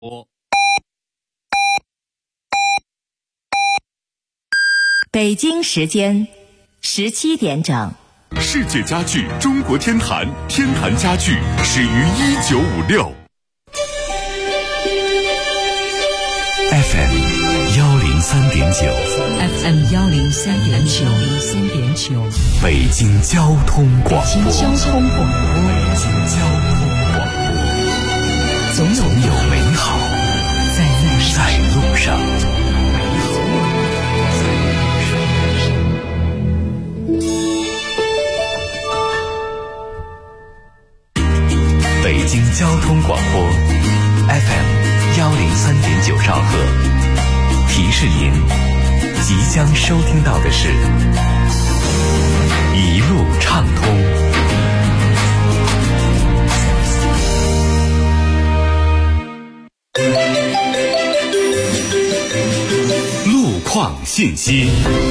北京时间17点整。 世界家具中国天坛，天坛家具始于1956。FM 103.9，FM 103.9， 北京交通广播，总有美好在路上。北京交通广播 FM 103.9兆赫，提示您即将收听到的是一路畅通。路况信息。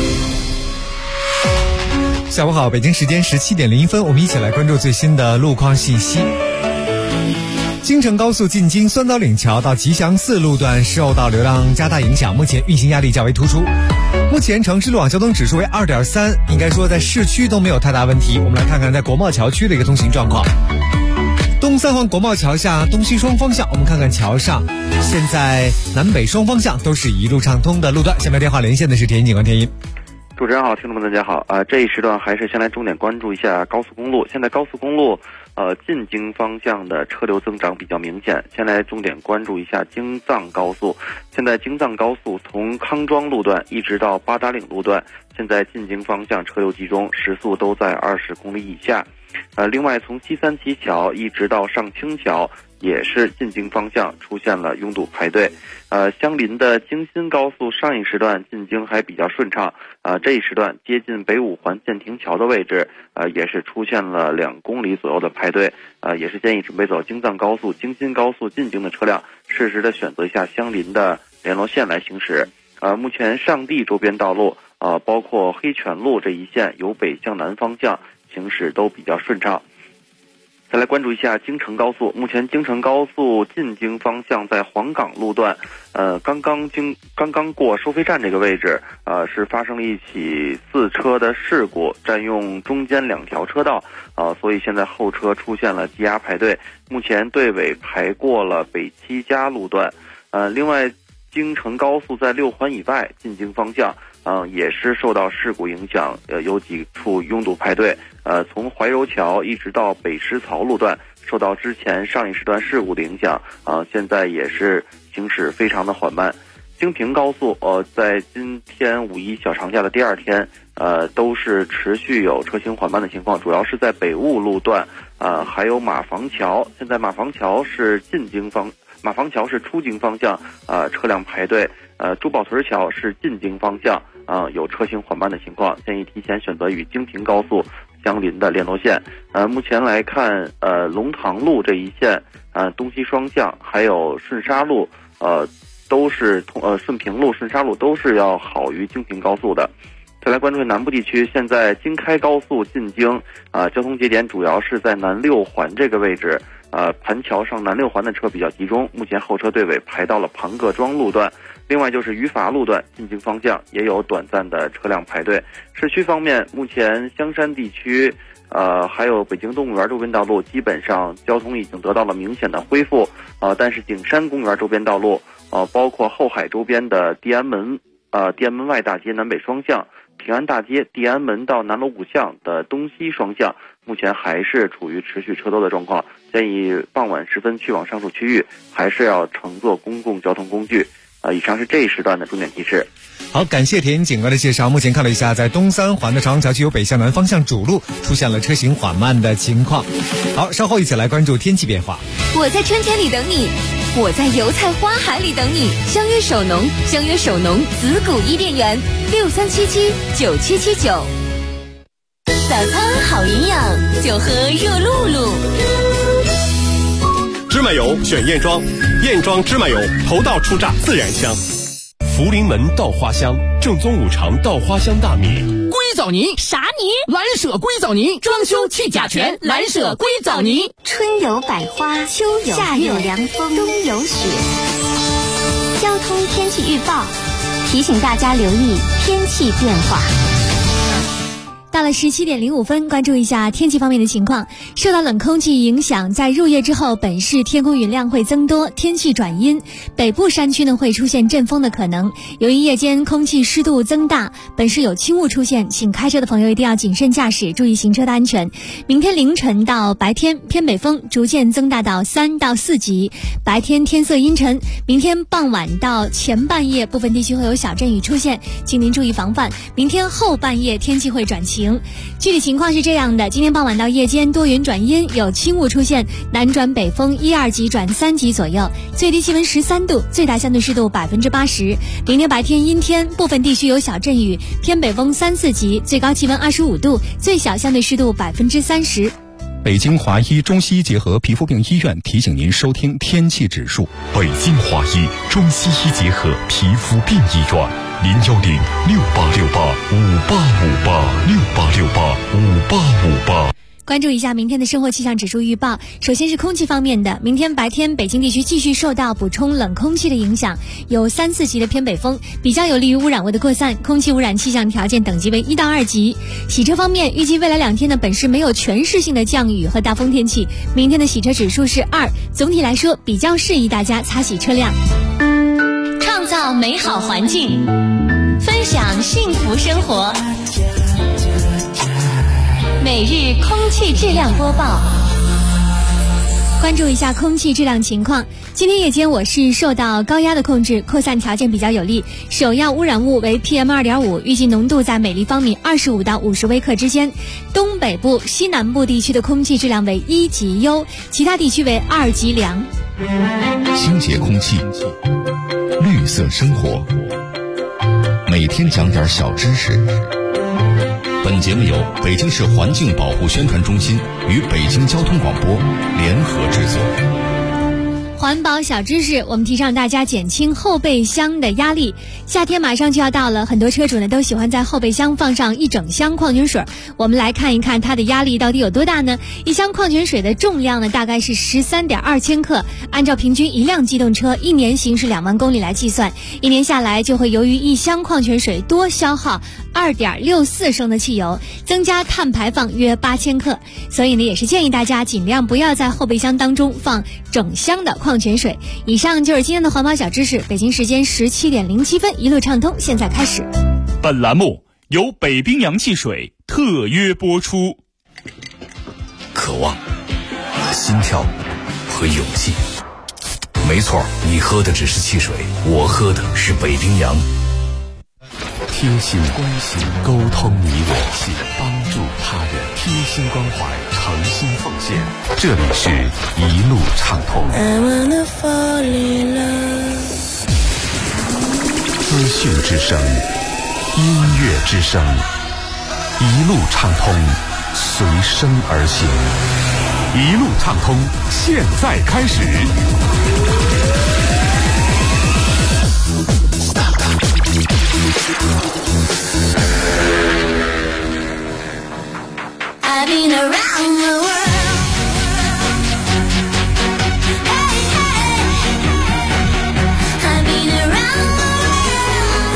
下午好，北京时间17点01分，我们一起来关注最新的路况信息。京承高速进京酸枣岭桥到吉祥寺路段受到流量加大影响，目前运行压力较为突出。目前城市路网交通指数为 2.3， 应该说在市区都没有太大问题。我们来看看在国贸桥区的一个通行状况。东三环国贸桥下东西双方向，我们看看桥上现在南北双方向都是一路畅通的路段。下面电话连线的是田音警官田音。 主持人好，听众们大家好。这一时段还是先来重点关注一下高速公路。现在高速公路进京方向的车流增长比较明显。先来重点关注一下京藏高速。现在京藏高速从康庄路段一直到八达岭路段，现在进京方向车流集中，时速都在20公里以下。另外从西三旗桥一直到上清桥，也是进京方向出现了拥堵排队。相邻的京新高速上一时段进京还比较顺畅，这一时段接近北五环建亭桥的位置，也是出现了2公里左右的排队。也是建议准备走京藏高速、京新高速进京的车辆，适时的选择一下相邻的联络线来行驶。目前上地周边道路，包括黑泉路这一线由北向南方向行驶都比较顺畅。再来关注一下京承高速。目前京承高速进京方向在黄岗路段，刚刚过收费站这个位置，是发生了一起4车的事故，占用中间2条车道，所以现在后车出现了积压排队。目前队尾排过了北七家路段。另外，京承高速在6环以外进京方向，也是受到事故影响，有几处拥堵排队。从怀柔桥一直到北石槽路段，受到之前上一时段事故的影响，现在也是行驶非常的缓慢。京平高速，在今天五一小长假的第2天，都是持续有车行缓慢的情况，主要是在北雾路段，还有马房桥。现在马房桥是出京方向，车辆排队。珠宝屯桥是进京方向，有车行缓慢的情况，建议提前选择与京平高速相邻的联络线。目前来看，龙塘路这一线，东西双向，还有顺沙路，都是顺平路、顺沙路都是要好于京平高速的。再来关注南部地区，现在京开高速进京，交通节点主要是在南6环这个位置，盘桥上南6环的车比较集中，目前后车队尾排到了庞各庄路段。另外就是余阀路段进京方向也有短暂的车辆排队。市区方面，目前香山地区，还有北京动物园周边道路基本上交通已经得到了明显的恢复，但是景山公园周边道路，包括后海周边的地安门外大街南北双向、平安大街地安门到南锣鼓巷的东西双向，目前还是处于持续车多的状况，建议傍晚时分去往上述区域还是要乘坐公共交通工具。以上是这一时段的重点提示。 好，感谢田警官的介绍。目前看了一下，在东三环的朝阳桥区由北向南方向主路出现了车行缓慢的情况。好，稍后一起来关注天气变化。 我在春天里等你，我在油菜花海里等你。相约首农子谷伊甸园63779779。早餐好营养，就喝热露露。 芝麻油选燕庄，燕庄芝麻油头道出榨自然香。福临门稻花香，正宗五常稻花香大米，归藻泥。 啥泥？ 蓝舍硅藻泥，装修去甲醛，蓝舍硅藻泥。 春有百花，秋有夏有凉风，冬有雪。交通天气预报提醒大家留意天气变化。到了17点05分，关注一下天气方面的情况。受到冷空气影响，在入夜之后，本市天空云量会增多，天气转阴，北部山区呢会出现阵风的可能。由于夜间空气湿度增大，本市有轻雾出现，请开车的朋友一定要谨慎驾驶，注意行车的安全。明天凌晨到白天，偏北风逐渐增大到3到4级，白天天色阴沉。明天傍晚到前半夜，部分地区会有小阵雨出现，请您注意防范。明天后半夜天气会转晴。具体情况是这样的，今天傍晚到夜间多云转阴，有轻雾出现，南转北风1、2级转3级左右，最低气温13度，最大相对湿度80%。明天白天阴天，部分地区有小阵雨，偏北风3、4级，最高气温25度，最小相对湿度30%。 北京华医中西医结合皮肤病医院提醒您收听天气指数。 北京华医中西医结合皮肤病医院，010-6868-5858，6868-5858。 关注一下明天的生活气象指数预报。首先是空气方面的，明天白天北京地区继续受到补充冷空气的影响，有3、4级的偏北风，比较有利于污染物的扩散，空气污染气象条件等级为1到2级。洗车方面，预计未来2天呢，本市没有全市性的降雨和大风天气，明天的洗车指数是2，总体来说比较适宜大家擦洗车辆。创造美好环境，分享幸福生活。每日空气质量播报，关注一下空气质量情况。今天夜间我市受到高压的控制，扩散条件比较有利，首要污染物为 PM2.5， 预计浓度在每立方米25到50微克之间。东北部、西南部地区的空气质量为1级优，其他地区为2级良。 清洁空气，绿色生活，每天讲点小知识。本节目由北京市环境保护宣传中心与北京交通广播联合制作。 环保小知识，我们提倡大家减轻后备箱的压力。夏天马上就要到了，很多车主呢都喜欢在后备箱放上一整箱矿泉水。我们来看一看它的压力到底有多大呢？一箱矿泉水的重量呢大概是13.2千克，按照平均一辆机动车1年行驶2万公里来计算，1年下来就会由于一箱矿泉水多消耗2.64升的汽油，增加碳排放约8000克。所以呢，也是建议大家尽量不要在后备箱当中放整箱的矿泉水。以上就是今天的环保小知识。北京时间17点07分，一路畅通，现在开始。 本栏目由北冰洋汽水特约播出。 渴望、心跳和勇气。没错，你喝的只是汽水，我喝的是北冰洋。贴心关心，沟通你我，帮助他人，贴心关怀，诚心奉献。这里是一路畅通。资讯之声，音乐之声，一路畅通，随声而行。一路畅通，现在开始。 I've been around the world. Hey, hey. I've been around the world.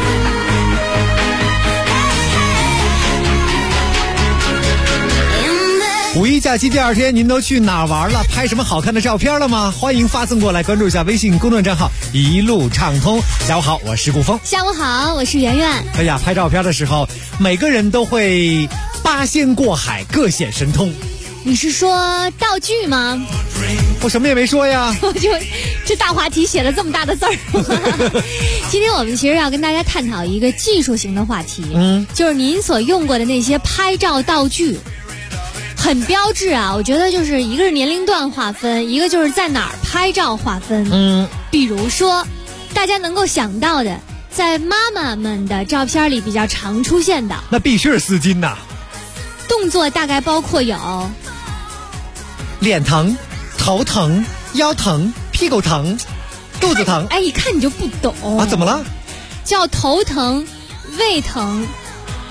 Hey, hey. 五一假期第2天，您都去哪儿玩了？拍什么好看的照片了吗？欢迎发送过来，关注一下微信公众账号一路畅通。下午好，我是顾峰。 下午好，我是圆圆。 哎呀，拍照片的时候，每个人都会八仙过海，各显神通。 你是说道具吗？ 我什么也没说呀。 我就这大话题写了这么大的字儿。今天我们其实要跟大家探讨一个技术型的话题，就是您所用过的那些拍照道具。很标志啊，我觉得就是一个是年龄段划分，一个就是在哪儿拍照划分。比如说大家能够想到的，在妈妈们的照片里比较常出现的， 那必须是丝巾呐。 动作大概包括有脸疼、头疼、腰疼、屁股疼、肚子疼。 哎，一看你就不懂啊？怎么了？ 叫头疼、胃疼、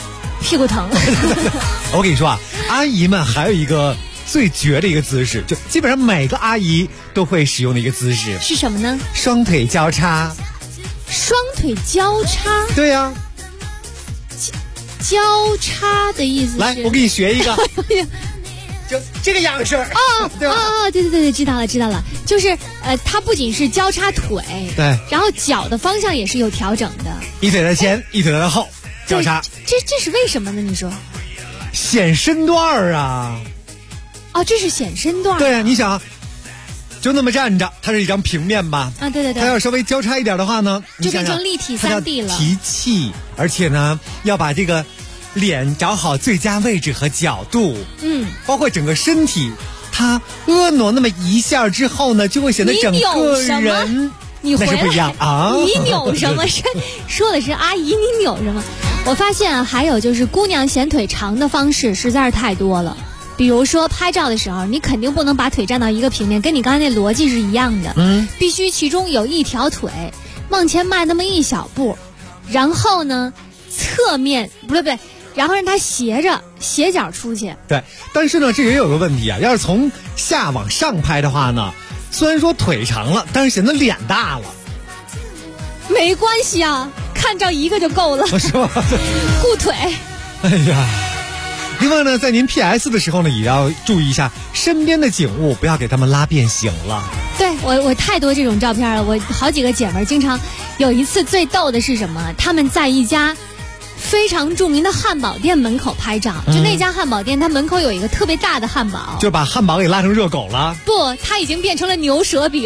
屁股疼。 我跟你说啊，阿姨们还有一个最绝的一个姿势，就基本上每个阿姨都会使用的一个姿势是什么呢？ 双腿交叉。 双腿交叉？ 对呀、 交叉的意思是？ 来，我给你学一个，就这个样式。对吧？ 对，知道了，就是它不仅是交叉腿， 对， 然后脚的方向也是有调整的， 一腿在前，一腿在后，交叉。 这是为什么呢？你说？ 显身段啊！ 哦，这是显身段。 对啊，你想，就那么站着，它是一张平面吧？ 啊，对。 它要稍微交叉一点的话呢， 就变成立体3D 了。 提气，而且呢，要把这个脸找好最佳位置和角度，包括整个身体，它婀娜那么一下之后呢，就会显得整个人你回来那是不一样啊！ 你扭什么？说的是阿姨，你扭什么？我发现啊，还有就是姑娘显腿长的方式实在是太多了。比如说拍照的时候，你肯定不能把腿站到一个平面，跟你刚才那逻辑是一样的。必须其中有一条腿往前迈那么一小步，然后呢，侧面不对，然后让它斜角出去。 对，但是呢，这也有个问题啊，要是从下往上拍的话呢，虽然说腿长了，但是显得脸大了。 没关系啊，看着一个就够了， 是吧？ 顾腿。 哎呀，另外呢，在您 PS 的时候呢，也要注意一下身边的景物，不要给他们拉变形了。 对，我太多这种照片了，我好几个姐们儿经常。有一次最逗的是什么？他们在一家非常著名的汉堡店门口拍照，就那家汉堡店，它门口有一个特别大的汉堡， 就把汉堡给拉成热狗了。 不，它已经变成了牛舌饼。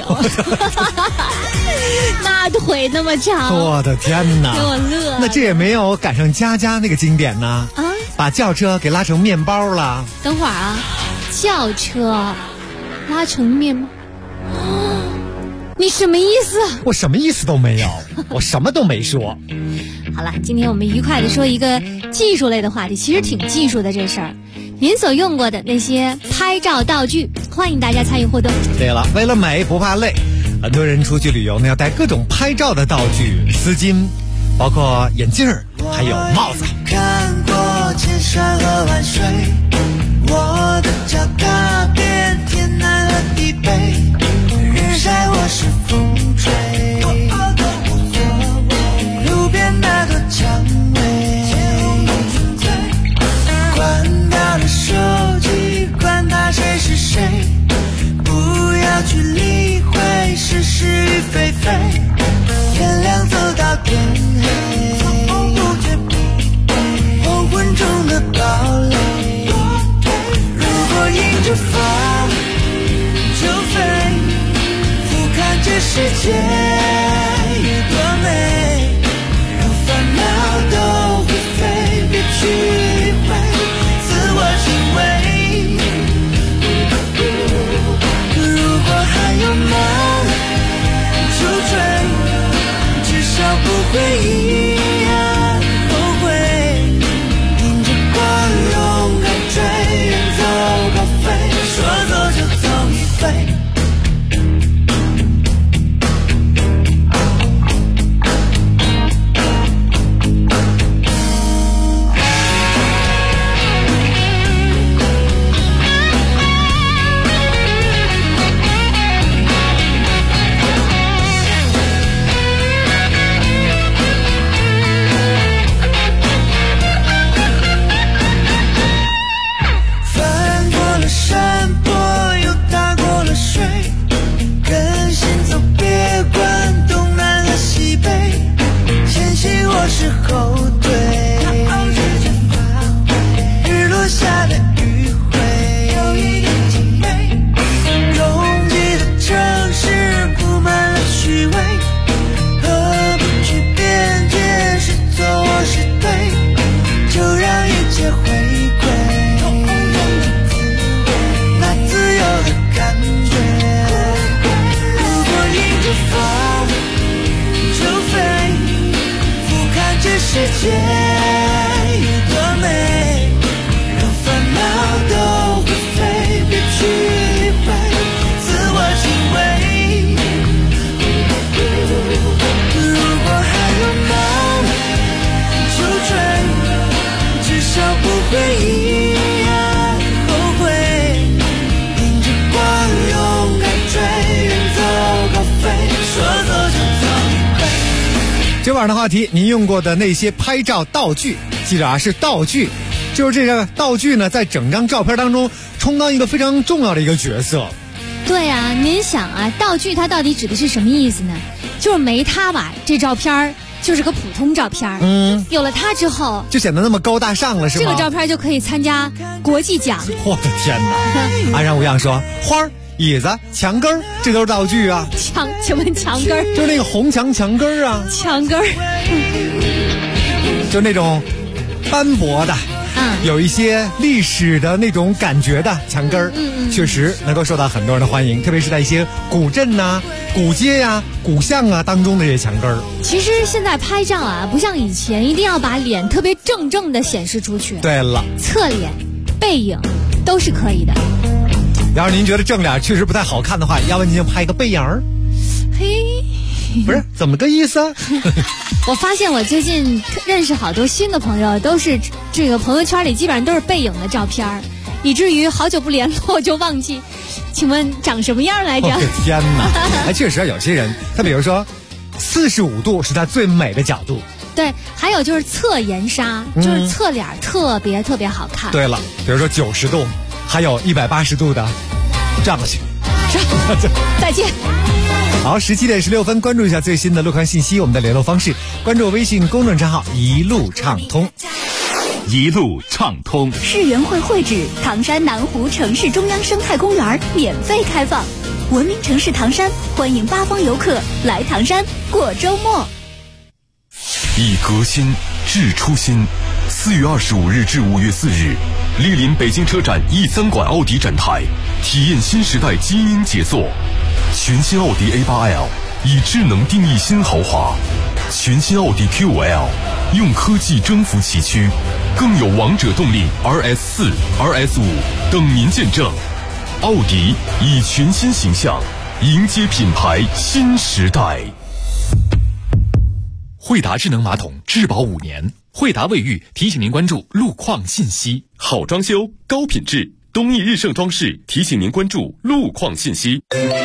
那腿那么长， 我的天哪， 给我乐。 那这也没有赶上佳佳那个经典呢啊！把轿车给拉成面包了。 等会儿啊，轿车拉成面包，你什么意思？ 我什么意思都没有，我什么都没说。 好了，今天我们愉快的说一个技术类的话题，其实挺技术的这事儿。您所用过的那些拍照道具，欢迎大家参与互动。 对了，为了美不怕累，很多人出去旅游呢要带各种拍照的道具，丝巾，包括眼镜儿，还有帽子。 看过千山和万水，我的脚踏遍天南和地北，日晒或是风吹，路边那朵蔷薇，关掉了手机，管他谁是谁，不要去理会是是与非非，天亮走到天黑，黄昏中的堡垒，如果迎着风就飞，俯瞰这世界有多美，让烦恼都会飞，别去理会自我行为，如果还有梦就追，至少不会一样后悔，迎着光勇敢追，远走高飞，说走就走一回。翻过了山坡，又踏过了水，跟心走，别管东南和西北，前行或是后退，日落下的余晖，有一点体美，拥挤的城市布满了虚伪，何不去边界，是错或是对，就让一切回归那自由的感觉，如果迎着风就飞，俯瞰这世界有多美，让烦恼都会飞，别去理会自我行为，如果还有梦就追，至少今晚的话题，您用过的那些拍照道具，记着啊，是道具，就是这个道具呢，在整张照片当中充当一个非常重要的一个角色。 对啊，您想啊，道具它到底指的是什么意思呢？就是没它吧，这照片就是个普通照片。有了它之后， 就显得那么高大上了，是吗？ 这个照片就可以参加国际奖。 我的天哪！安然无恙说，花儿、椅子、墙根儿，这都是道具啊。 请问墙根儿？ 就是那个红墙根儿啊。 墙根儿， 就那种斑驳的。有一些历史的那种感觉的墙根儿，确实能够受到很多人的欢迎，特别是在一些古镇呐、古街呀、古巷啊当中的这些墙根儿。 其实现在拍照啊，不像以前一定要把脸特别正的显示出去。 对了， 侧脸、背影都是可以的。 要是您觉得正脸确实不太好看的话，要不您就拍个背影儿。 嘿， 不是怎么个意思？ 我发现我最近认识好多新的朋友，都是这个朋友圈里基本上都是背影的照片，以至于好久不联络就忘记，请问长什么样来着？ 我的天哪！确实有些人，他比如说45度是他最美的角度。 对，还有就是侧颜杀，就是侧脸特别好看。 对了，比如说90度，还有180度的，这样去。 再见。 好，17点16分，关注一下最新的路况信息。我们的联络方式，关注微信公众账号一路畅通。 一路畅通。 世园会会址唐山南湖城市中央生态公园免费开放，文明城市唐山欢迎八方游客来唐山过周末。 以革新致初心。4月25日至5月4日，莅临北京车展E3馆奥迪展台，体验新时代基因杰作。全新奥迪 A8L 以智能定义新豪华，全新奥迪 Q5L 用科技征服崎岖，更有王者动力 RS4、RS5 等您见证。奥迪以全新形象迎接品牌新时代。 惠达智能马桶质保5年，惠达卫浴提醒您关注路况信息。 好装修，高品质，东义日盛装饰提醒您关注路况信息。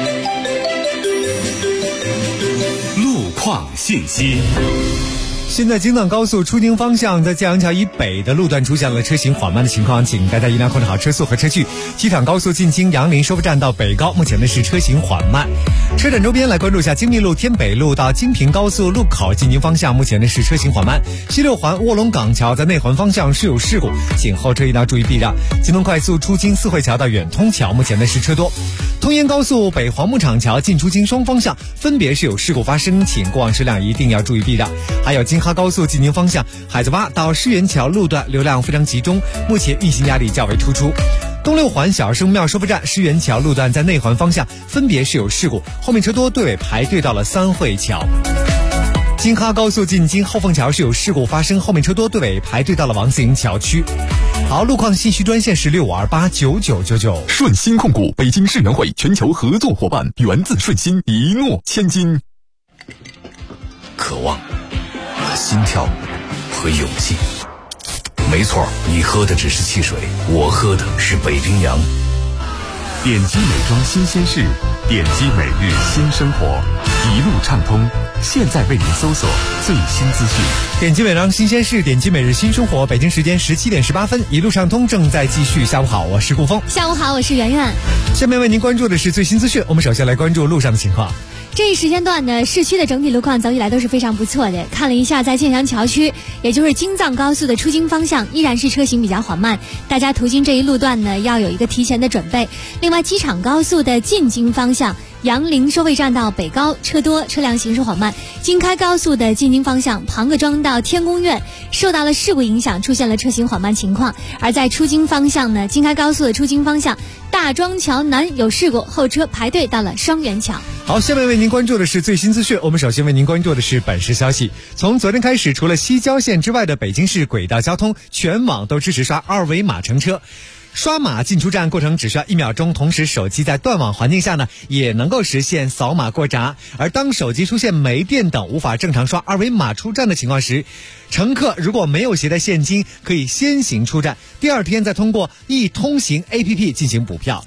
路况信息。 现在京藏高速出京方向在江阳桥以北的路段出现了车行缓慢的情况，请大家一定要控制好车速和车距。机场高速进京杨林收费站到北高，目前呢是车行缓慢。车展周边来关注一下京密路天北路到京平高速路口进京方向，目前呢是车行缓慢。西六环卧龙岗桥在内环方向是有事故，请后车一定要注意避让。京通快速出京四惠桥到远通桥，目前呢是车多。通燕高速北黄木厂桥进出京双方向分别是有事故发生，请过往车辆一定要注意避让。还有京哈高速进京方向海子洼到狮园桥路段流量非常集中，目前运行压力较为突出。东六环小圣庙收费站狮园桥路段在内环方向分别是有事故，后面车多，队尾排队到了三惠桥。京哈高速进京后凤桥是有事故发生，后面车多，队尾排队到了王自营桥区。好，路况信息专线是65289999。 顺心控股北京世园会全球合作伙伴，源自顺心，一诺千金。 渴望、心跳和勇气。没错，你喝的只是汽水，我喝的是北冰洋。 点击美妆新鲜事，点击每日新生活，一路畅通。现在为您搜索最新资讯。 点击美妆新鲜事，点击每日新生活。北京时间17点18分，一路畅通正在继续。下午好，我是顾峰。 下午好，我是圆圆。 下面为您关注的是最新资讯。我们首先来关注路上的情况。 这一时间段的市区的整体路况早起来都是非常不错的。看了一下，在建阳桥区，也就是京藏高速的出京方向，依然是车行比较缓慢，大家途经这一路段呢，要有一个提前的准备。另外，机场高速的进京方向，杨凌收费站到北高车多，车辆行驶缓慢。京开高速的进京方向，庞各庄到天宫苑受到了事故影响，出现了车行缓慢情况。而在出京方向呢，京开高速的出京方向，大庄桥南有事故，后车排队到了双元桥。 好，下面为您关注的是最新资讯。我们首先为您关注的是本市消息。从昨天开始，除了西郊线之外的北京市轨道交通全网都支持刷二维码乘车。刷码进出站过程只需要1秒钟，同时手机在断网环境下呢，也能够实现扫码过闸。而当手机出现没电等无法正常刷二维码出站的情况时，乘客如果没有携带现金，可以先行出站，第二天再通过易通行 APP 进行补票。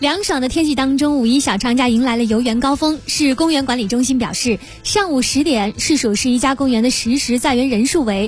凉爽的天气当中，五一小长假迎来了游园高峰。市公园管理中心表示，上午10点，市属11家公园的实时在园人数为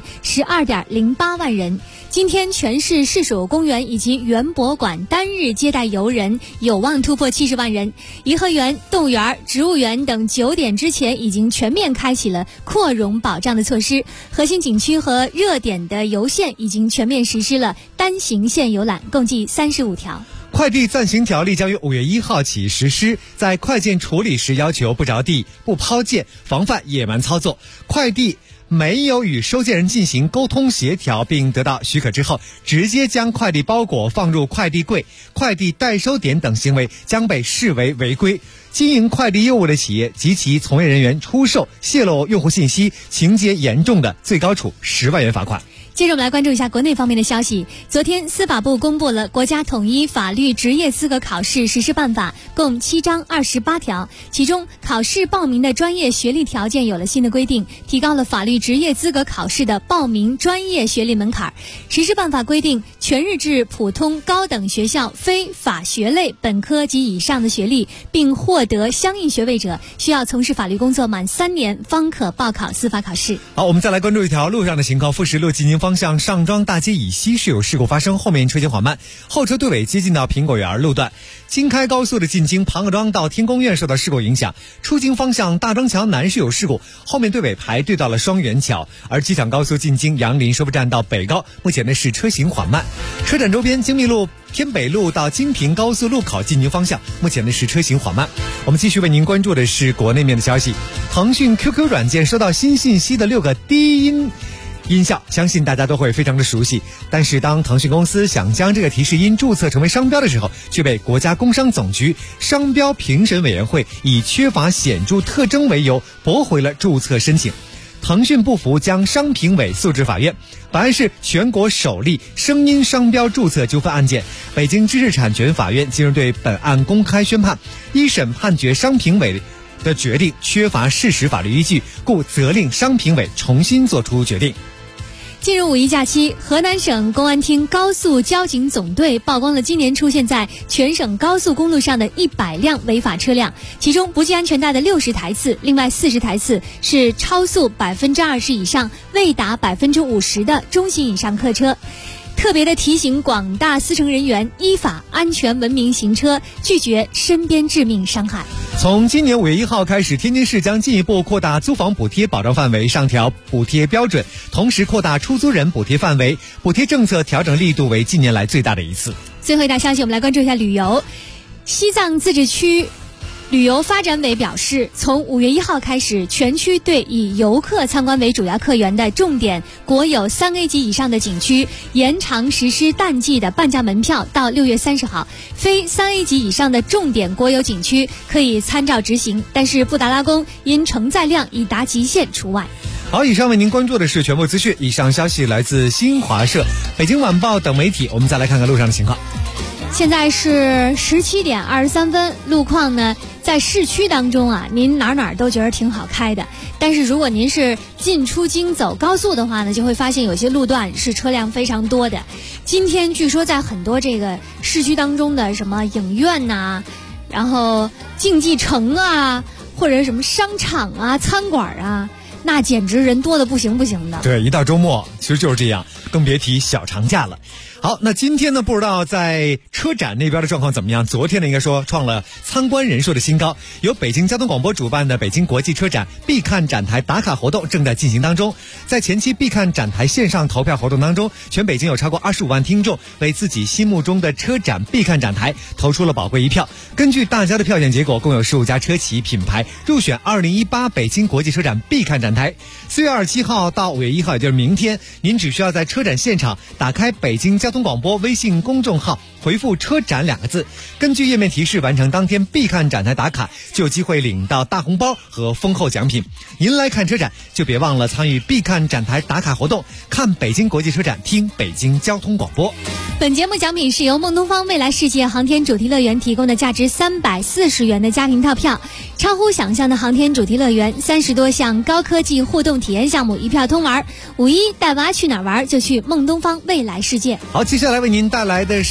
12.08万人。今天全市市属公园以及园博馆单日接待游人有望突破70万人。颐和园、动物园、植物园等9点之前已经全面开启了扩容保障的措施，核心景区和热点的游线已经全面实施了单行线游览，共计35条。 快递暂行条例将于5月1号起实施，在快件处理时要求不着地、不抛件，防范野蛮操作。快递没有与收件人进行沟通协调并得到许可之后，直接将快递包裹放入快递柜、快递代收点等行为将被视为违规。经营快递业务的企业及其从业人员出售、泄露用户信息，情节严重的，最高处10万元罚款。 接着我们来关注一下国内方面的消息。昨天司法部公布了国家统一法律职业资格考试实施办法，共7章28条，其中考试报名的专业学历条件有了新的规定，提高了法律职业资格考试的报名专业学历门槛。实施办法规定，全日制普通高等学校非法学类本科及以上的学历并获得相应学位者，需要从事法律工作满3年方可报考司法考试。 好，我们再来关注一条路上的情况。富士路进京方向上庄大街以西是有事故发生，后面车行缓慢，后车队尾接近到苹果园路段。京开高速的进京庞各庄到天宫苑受到事故影响，出京方向大庄桥南是有事故，后面队尾排队到了双元桥。而机场高速进京杨林收费站到北高，目前呢是车行缓慢。车站周边京密路天北路到京平高速路口进京方向，目前呢是车行缓慢。我们继续为您关注的是国内面的消息。腾讯 QQ 软件收到新信息的6个低音效，相信大家都会非常的熟悉。但是当腾讯公司想将这个提示音注册成为商标的时候，却被国家工商总局商标评审委员会以缺乏显著特征为由驳回了注册申请。腾讯不服，将商评委诉至法院。本案是全国首例声音商标注册纠纷案件。北京知识产权法院近日对本案公开宣判，一审判决商评委的决定缺乏事实法律依据，故责令商评委重新作出决定。 进入五一假期，河南省公安厅高速交警总队曝光了今年出现在全省高速公路上的100辆违法车辆，其中不系安全带的60台次，另外40台次是超速20%以上、未达50%的中型以上客车。特别的提醒广大司乘人员依法安全文明行车，拒绝身边致命伤害。 从今年5月1号开始，天津市将进一步扩大租房补贴保障范围，上调补贴标准，同时扩大出租人补贴范围，补贴政策调整力度为近年来最大的一次。 最后一条消息，我们来关注一下旅游。西藏自治区旅游发展委表示，从5月1号开始，全区对以游客参观为主要客源的重点国有3A 级以上的景区延长实施淡季的半价门票到6月30号，非3A 级以上的重点国有景区可以参照执行，但是布达拉宫因承载量已达极限除外。 好，以上为您关注的是全部资讯，以上消息来自新华社、北京晚报等媒体。我们再来看看路上的情况。 现在是17点23分，路况呢在市区当中啊，您哪都觉得挺好开的，但是如果您是进出京走高速的话呢，就会发现有些路段是车辆非常多的。今天据说在很多这个市区当中的什么影院呐，然后竞技城啊，或者什么商场啊、餐馆啊，那简直人多的不行的。 对，一到周末其实就是这样，更别提小长假了。好，那今天呢，不知道在车展那边的状况怎么样？昨天呢，应该说创了参观人数的新高。由北京交通广播主办的北京国际车展必看展台打卡活动正在进行当中。在前期必看展台线上投票活动当中，全北京有超过25万听众为自己心目中的车展必看展台投出了宝贵一票。根据大家的票选结果，共有15家车企品牌入选2018北京国际车展必看展台。4月27号到5月1号，也就是明天，您只需要在车展现场打开北京交通广播微信公众号，回复车展2个字，根据页面提示完成当天必看展台打卡，就有机会领到大红包和丰厚奖品。您来看车展，就别忘了参与必看展台打卡活动，看北京国际车展，听北京交通广播。 本节目奖品是由孟东方未来世界航天主题乐园提供的价值340元的家庭套票，超乎想象的航天主题乐园，30多项高科技互动体验项目一票通玩。5一带娃去哪儿玩就去孟东方未来世界。 好，接下来为您带来的是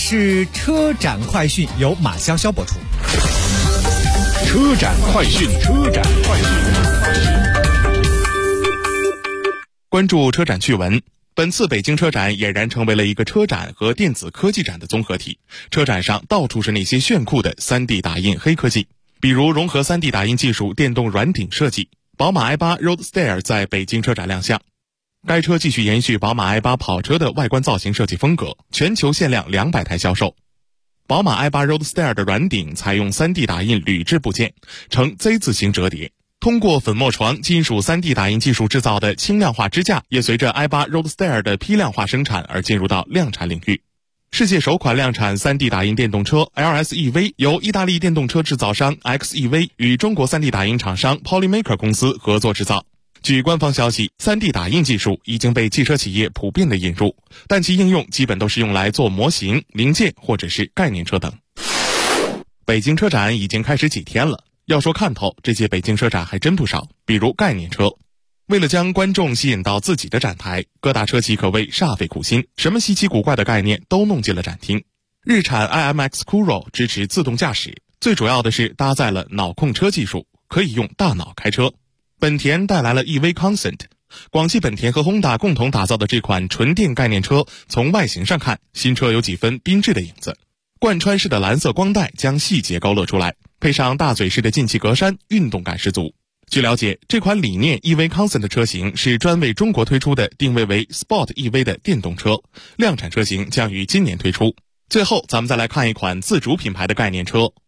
是车展快讯，由马潇潇播出。 车展快讯，关注车展趣闻。本次北京车展俨然成为了一个车展和电子科技展的综合体。车展上到处是那些炫酷的 3D 打印黑科技，比如融合 3D 打印技术电动软顶设计，宝马 i8 Roadster 在北京车展亮相。该车继续延续宝马 i8 跑车的外观造型设计风格，全球限量200台销售。宝马 i8 Roadster 的软顶采用 3D 打印铝制部件，呈 Z 字形折叠。通过粉末床金属 3D 打印技术制造的轻量化支架，也随着 i8 Roadster 的批量化生产而进入到量产领域。世界首款量产 3D 打印电动车 LSEV 由意大利电动车制造商 XEV 与中国 3D 打印厂商 Polymaker 公司合作制造。据官方消息， 3D 打印技术已经被汽车企业普遍的引入，但其应用基本都是用来做模型、零件或者是概念车等。北京车展已经开始几天了，要说看头，这届北京车展还真不少，比如概念车。为了将观众吸引到自己的展台，各大车企可谓煞费苦心，什么稀奇古怪的概念都弄进了展厅。日产 IMX Couro 支持自动驾驶，最主要的是搭载了脑控车技术，可以用大脑开车。本田带来了 EV Consent， 广汽本田和 Honda 共同打造的这款纯电概念车，从外形上看，新车有几分缤智的影子。贯穿式的蓝色光带将细节勾勒出来，配上大嘴式的进气格栅，运动感十足。据了解，这款理念 EV Consent 的车型是专为中国推出的，定位为 Sport EV 的电动车，量产车型将于今年推出。最后咱们再来看一款自主品牌的概念车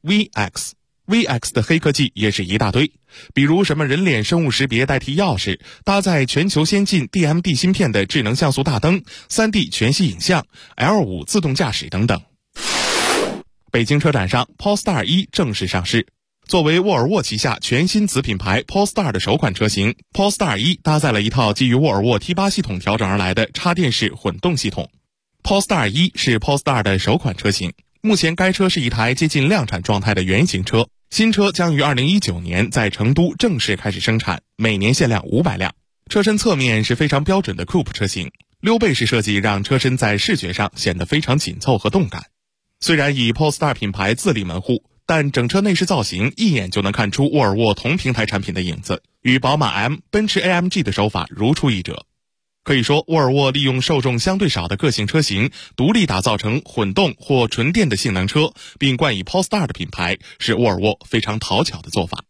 VX 的黑科技也是一大堆，比如什么人脸生物识别代替钥匙，搭载全球先进 DMD 芯片的智能像素大灯， 3D 全息影像， L5 自动驾驶等等。北京车展上 Polestar 1正式上市。作为沃尔沃旗下全新子品牌 Polestar 的首款车型， Polestar 1搭载了一套基于沃尔沃 T8 系统调整而来的插电式混动系统。Polestar 1是 Polestar 的首款车型，目前该车是一台接近量产状态的原型车，新车将于2019年在成都正式开始生产，每年限量500辆。车身侧面是非常标准的 Coupe 车型，溜背式设计让车身在视觉上显得非常紧凑和动感。虽然以 Polestar 品牌自立门户，但整车内饰造型一眼就能看出沃尔沃同平台产品的影子，与宝马 M、奔驰 AMG 的手法如出一辙。可以说，沃尔沃利用受众相对少的个性车型，独立打造成混动或纯电的性能车，并冠以 Polestar 的品牌，是沃尔沃非常讨巧的做法。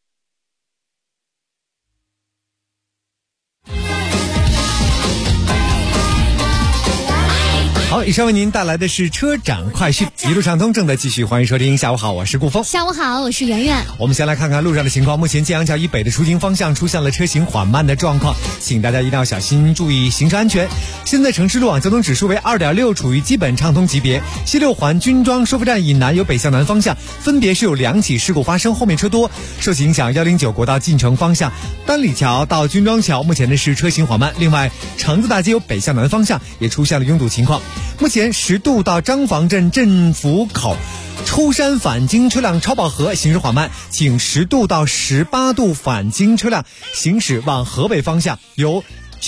好，以上为您带来的是车展快讯，一路畅通正在继续，欢迎收听。下午好，我是顾峰。 下午好，我是圆圆。 我们先来看看路上的情况。目前建阳桥以北的出京方向出现了车行缓慢的状况，请大家一定要小心，注意行车安全。现在城市路网交通指数为 2.6， 处于基本畅通级别。西六环军庄收费站以南有北向南方向分别是有2起事故发生，后面车多。受其影响，109国道进城方向丹里桥到军庄桥目前的是车行缓慢。另外，橙子大街有北向南方向也出现了拥堵情况。目前10渡到张房镇镇府口出山返京车辆超饱和，行驶缓慢，请10渡到18渡返京车辆行驶往河北方向，由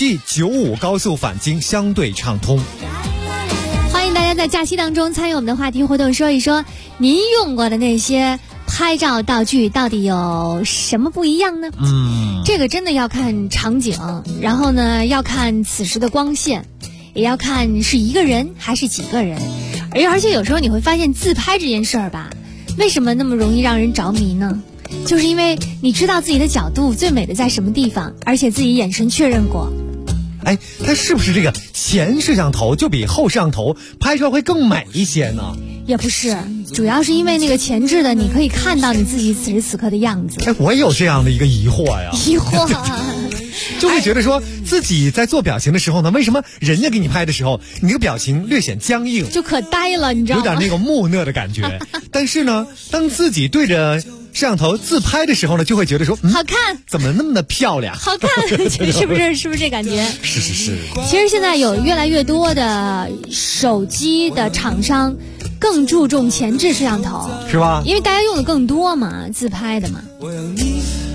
G95 高速返京相对畅通。 欢迎大家在假期当中参与我们的话题活动，说一说您用过的那些拍照道具到底有什么不一样呢？这个真的要看场景，然后呢要看此时的光线，也要看是一个人还是几个人，而且有时候你会发现自拍这件事儿吧，为什么那么容易让人着迷呢？就是因为你知道自己的角度最美的在什么地方，而且自己眼神确认过。 哎，它是不是这个前摄像头就比后摄像头拍出来会更美一些呢？ 也不是，主要是因为那个前置的，你可以看到你自己此时此刻的样子。 哎，我也有这样的一个疑惑呀。 疑惑就会觉得说自己在做表情的时候呢，为什么人家给你拍的时候，你那个表情略显僵硬， 就可呆了，你知道吗？ 有点那个木讷的感觉。但是呢，当自己对着摄像头自拍的时候呢，就会觉得说， 好看， 怎么那么的漂亮？ 好看，是不是这感觉？ 是。 其实现在有越来越多的手机的厂商更注重前置摄像头， 是吧？ 因为大家用的更多嘛，自拍的嘛。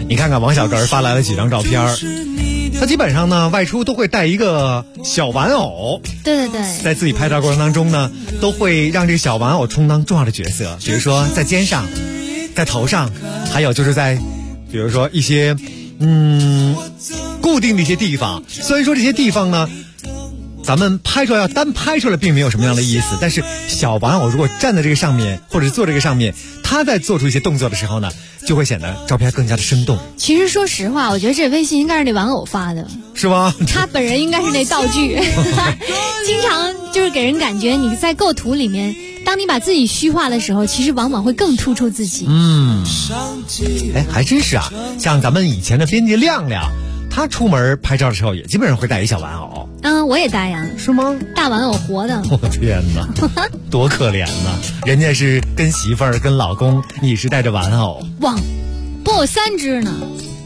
你看看王小根发来了几张照片，他基本上呢外出都会带一个小玩偶。 对， 在自己拍照过程当中呢，都会让这个小玩偶充当重要的角色，比如说在肩上，在头上，还有就是在比如说一些固定的一些地方。虽然说这些地方呢咱们拍照要单拍出来并没有什么样的意思，但是小玩偶如果站在这个上面或者坐这个上面，他在做出一些动作的时候呢，就会显得照片更加的生动。 其实说实话，我觉得这微信应该是那玩偶发的， 是吗？ 他本人应该是那道具经常就是给人感觉你在构图里面，当你把自己虚化的时候，其实往往会更突出自己。 还真是啊，像咱们以前的编辑亮亮，他出门拍照的时候也基本上会带一小玩偶。 我也带呀。 是吗？ 大玩偶活的。 我天哪，多可怜呐！人家是跟媳妇儿跟老公，你是带着玩偶。 哇，不，我3只呢。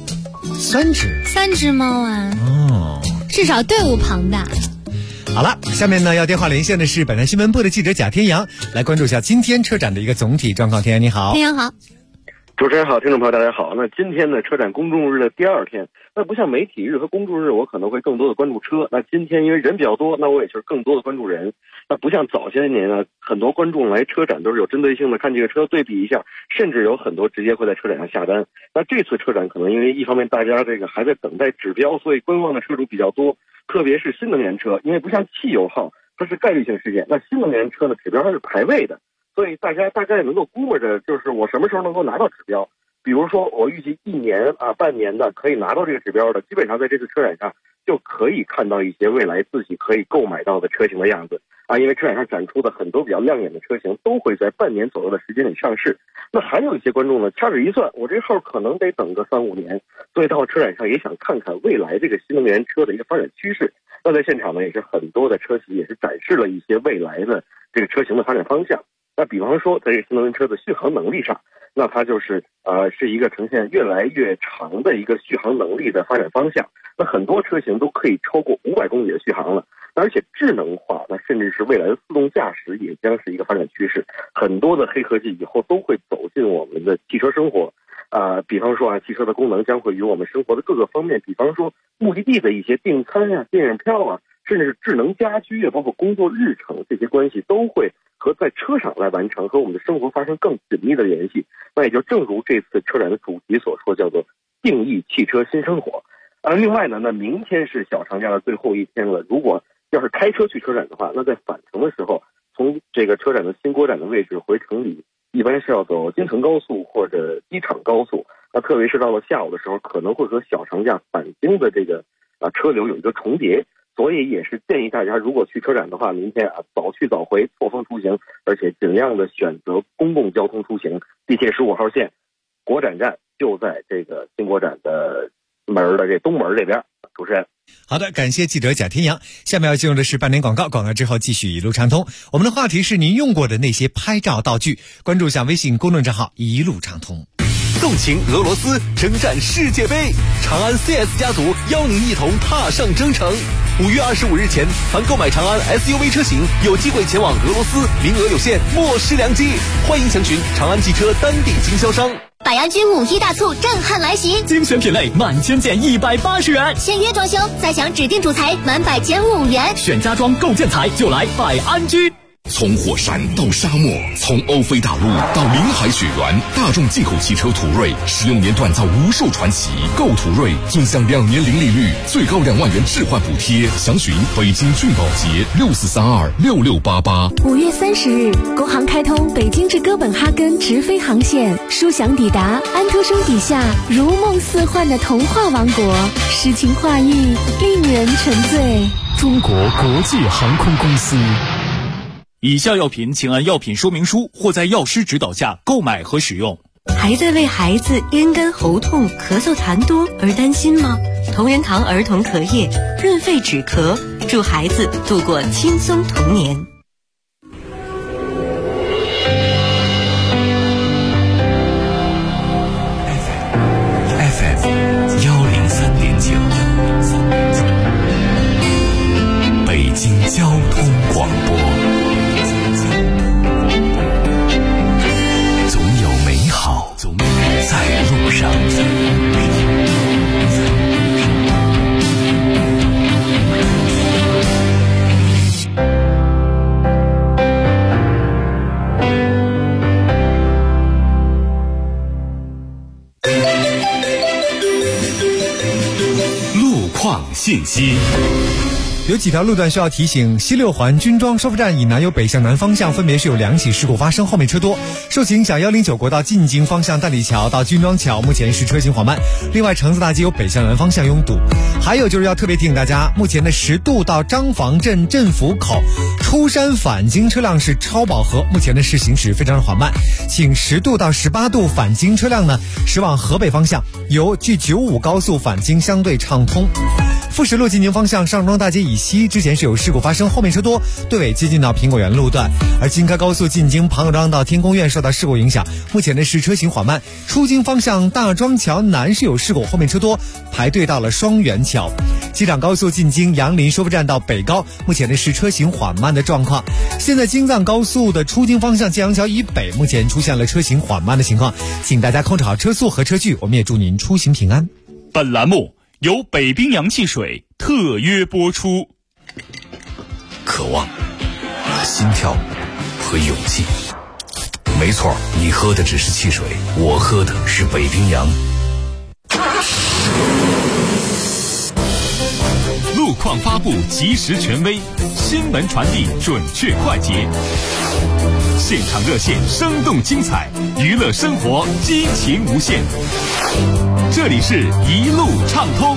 3 只猫啊。至少队伍庞大。 好了，下面呢要电话连线的是本台新闻部的记者贾天阳，来关注一下今天车展的一个总体状况。天阳你好。 天阳好。 主持人好，听众朋友大家好。那今天呢，车展公众日的第2天，那不像媒体日和公众日，我可能会更多的关注车。那今天因为人比较多，那我也就是更多的关注人。那不像早些年呢，很多观众来车展都是有针对性的看这个车对比一下，甚至有很多直接会在车展上下单。那这次车展可能因为一方面大家这个还在等待指标，所以观望的车主比较多，特别是新能源车，因为不像汽油耗它是概率性事件，那新能源车的指标它是排位的，所以大家大概能够估摸着，就是我什么时候能够拿到指标。比如说我预计1年半年的可以拿到这个指标的，基本上在这次车展上就可以看到一些未来自己可以购买到的车型的样子因为车展上展出的很多比较亮眼的车型都会在半年左右的时间里上市。那还有一些观众呢，掐指一算，我这号可能得等个3-5年，所以到车展上也想看看未来这个新能源车的一个发展趋势。那在现场呢，也是很多的车企也是展示了一些未来的这个车型的发展方向。那比方说在这个新能源车的续航能力上，那它就是是一个呈现越来越长的一个续航能力的发展方向。那很多车型都可以超过500公里的续航了，而且智能化，那甚至是未来的自动驾驶也将是一个发展趋势。很多的黑科技以后都会走进我们的汽车生活。比方说汽车的功能将会与我们生活的各个方面，比方说目的地的一些订餐电影票甚至是智能家居包括工作日程，这些关系都会和在车上来完成，和我们的生活发生更紧密的联系。那也就正如这次车展的主题所说，叫做定义汽车新生活。另外呢，那明天是小长假的最后一天了，如果要是开车去车展的话，那在返程的时候，从这个车展的新国展的位置回城里，一般是要走京承高速或者机场高速。那特别是到了下午的时候，可能会和小长假返京的这个车流有一个重叠。所以也是建议大家，如果去车展的话，明天早去早回，错峰出行，而且尽量的选择公共交通出行。地铁15号线国展站就在这个新国展的门的这东门这边。主持人， 好的，感谢记者贾天阳。下面要进入的是半点广告，广告之后继续一路畅通。我们的话题是您用过的那些拍照道具，关注一下微信公众账号一路畅通。 纵情俄罗斯，征战世界杯，长安 CS 家族邀您一同踏上征程。5月25日前，凡购买长安 SUV 车型，有机会前往俄罗斯，名额有限，莫失良机。欢迎详询长安汽车当地经销商。 百安君5一大促震撼来袭， 精选品类满千件180元， 签约装修再享指定主材满100减5元， 选家装购建材就来百安居。 从火山到沙漠，从欧非大陆到临海雪原，大众进口汽车途锐16年锻造无数传奇。购途锐尊享2年零利率，最高2万元置换补贴。详询北京骏宝捷64326688。 5月30日，国航开通北京至哥本哈根直飞航线，舒享抵达安徒生笔下如梦似幻的童话王国，诗情画意，令人沉醉。 中国国际航空公司。以下药品请按药品说明书或在药师指导下购买和使用。 还在为孩子咽干喉痛、咳嗽痰多而担心吗？同仁堂儿童咳液润肺止咳，助孩子度过轻松童年。 FM 103.9，北京交通广播。总有美好在路上。 况信息。 有几条路段需要提醒：西六环军庄收费站以南由北向南方向分别是有2起事故发生，后面车多。受其影响，109国道进京方向大理桥到军庄桥目前是车行缓慢。另外，橙子大街有北向南方向拥堵。还有就是要特别提醒大家，目前的10渡到张房镇镇府口出山返京车辆是超饱和，目前的是行驶非常的缓慢，请10渡到18渡返京车辆呢驶往河北方向，由距95高速返京相对畅通。富石路进京方向上庄大街以西之前是有事故发生，后面车多，队尾接近到苹果园路段。而京开高速进京庞各庄到天宫苑受到事故影响，目前的是车行缓慢。出京方向大庄桥南是有事故，后面车多，排队到了双元桥。机场高速进京杨林收费站到北高，目前的是车行缓慢的状况。现在京藏高速的出京方向建阳桥以北目前出现了车行缓慢的情况，请大家控制好车速和车距，我们也祝您出行平安。 本栏目由北冰洋汽水特约播出。 渴望、心跳和勇气。没错，你喝的只是汽水，我喝的是北冰洋。 路况发布及时权威，新闻传递准确快捷，现场热线生动精彩，娱乐生活激情无限。这里是一路畅通。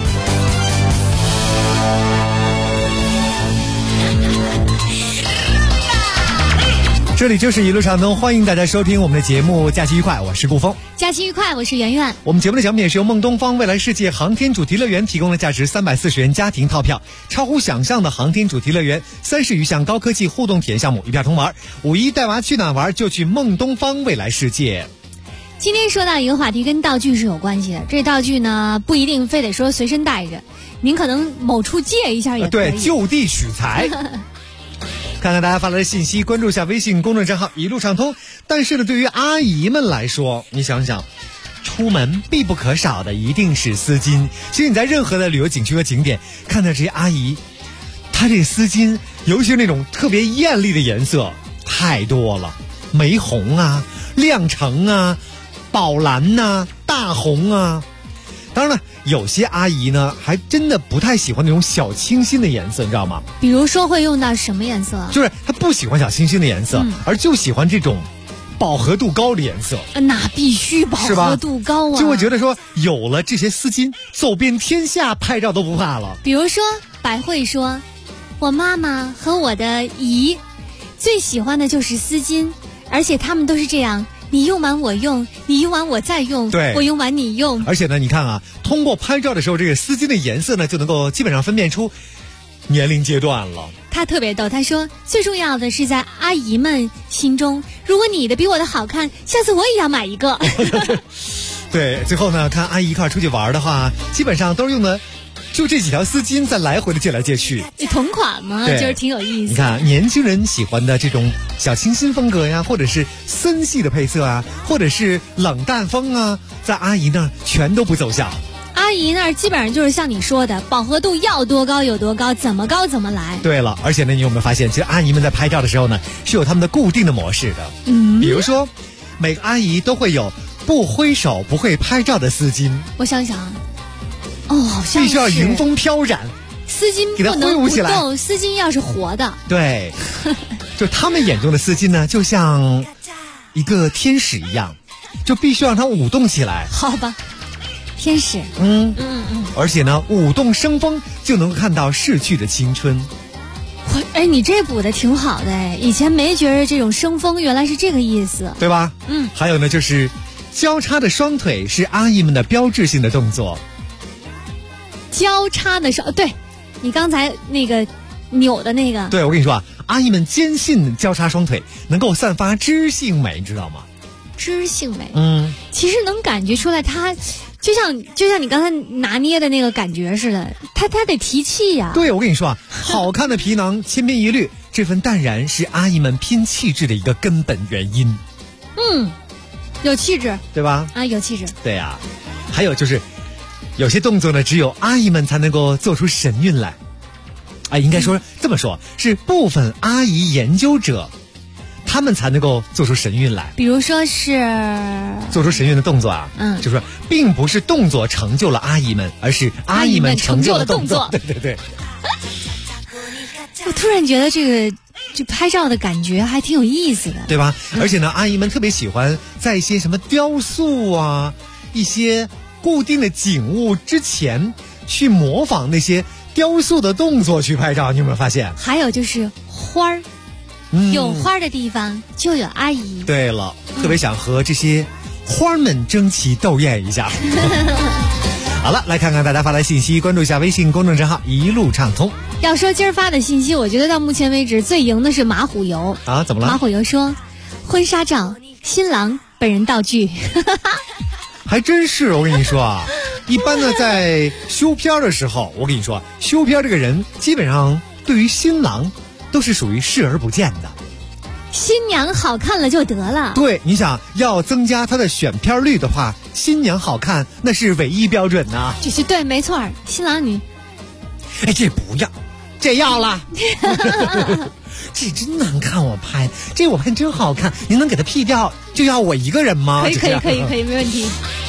这里就是一路畅通，欢迎大家收听我们的节目。假期愉快，我是顾峰。 假期愉快，我是圆圆。 我们节目的奖品也是由梦东方未来世界航天主题乐园提供了价值340元家庭套票，超乎想象的航天主题乐园，30余项高科技互动体验项目，一票通玩。5·1带娃去哪玩就去梦东方未来世界。 今天说到一个话题，跟道具是有关系的。这道具呢，不一定非得说随身带着，您可能某处借一下也可以。 对，就地取材。看看大家发来的信息，关注一下微信公众账号一路畅通。但是呢，对于阿姨们来说，你想想，出门必不可少的一定是丝巾。其实你在任何的旅游景区和景点看到这些阿姨，她这丝巾，尤其是那种特别艳丽的颜色太多了，玫红啊、亮橙啊、宝蓝啊、大红啊。当然了，有些阿姨呢还真的不太喜欢那种小清新的颜色，你知道吗？ 比如说会用到什么颜色？ 就是她不喜欢小清新的颜色，而就喜欢这种饱和度高的颜色。 那必须饱和度高啊！ 就会觉得说，有了这些丝巾，走遍天下拍照都不怕了。 比如说百惠说，我妈妈和我的姨最喜欢的就是丝巾，而且他们都是这样，你用完我用，你用完我再用， 对， 我用完你用。 而且呢，你看啊，通过拍照的时候，这个丝巾的颜色呢，就能够基本上分辨出年龄阶段了。 他特别逗，他说最重要的是在阿姨们心中，如果你的比我的好看，下次我也要买一个。 对，最后呢，看阿姨一块出去玩的话，基本上都是用的就这几条丝巾在来回的借来借去。 你同款嘛，就是挺有意思。 你看年轻人喜欢的这种小清新风格呀，或者是森系的配色啊，或者是冷淡风啊，在阿姨那儿全都不奏效。 阿姨那儿基本上就是像你说的，饱和度要多高有多高，怎么高怎么来。 对了，而且呢，你有没有发现，其实阿姨们在拍照的时候呢，是有他们的固定的模式的。比如说，每个阿姨都会有不挥手不会拍照的丝巾。 我想想，好像必须要迎风飘展， 丝巾给它挥舞起来。 不动，丝巾要是活的， 对，就他们眼中的丝巾呢，就像一个天使一样，就必须让它舞动起来。 好吧。天使， 而且呢，舞动生风就能够看到逝去的青春。 你这补的挺好的以前没觉得这种生风原来是这个意思， 对吧？还有呢，就是交叉的双腿是阿姨们的标志性的动作。 交叉的双，对，你刚才那个扭的那个， 对，我跟你说啊，阿姨们坚信交叉双腿能够散发知性美，你知道吗？ 知性美，其实能感觉出来她。就像你刚才拿捏的那个感觉似的，他得提气呀。 对，我跟你说啊，好看的皮囊千篇一律，这份淡然是阿姨们拼气质的一个根本原因。 有气质， 对吧？ 有气质。 对呀，还有就是有些动作呢，只有阿姨们才能够做出神韵来。应该说这么说，是部分阿姨研究者， 他们才能够做出神韵来。 比如说是做出神韵的动作啊，就是说并不是动作成就了阿姨们，而是阿姨们成就了动作。对对对。 我突然觉得这拍照的感觉还挺有意思的， 对吧？而且呢，阿姨们特别喜欢在一些什么雕塑啊、一些固定的景物之前去模仿那些雕塑的动作去拍照，你有没有发现？ 还有就是花儿，有花的地方就有阿姨。 对了，特别想和这些花们争奇斗艳一下。好了，来看看大家发来信息，关注一下微信公众账号一路畅通。 要说今儿发的信息，我觉得到目前为止最赢的是马虎油啊！怎么了？ 马虎油说，婚纱照新郎本人道具。 还真是，我跟你说啊，一般呢在修片的时候，我跟你说，修片这个人基本上对于新郎都是属于视而不见的。 新娘好看了就得了。 对，你想要增加她的选片率的话，新娘好看那是唯一标准呐。 就是对，没错。新郎你， 哎，这不要，这要了。这真难看，我拍这我拍真好看，您能给它 P 掉，就要我一个人吗？ 可以，没问题。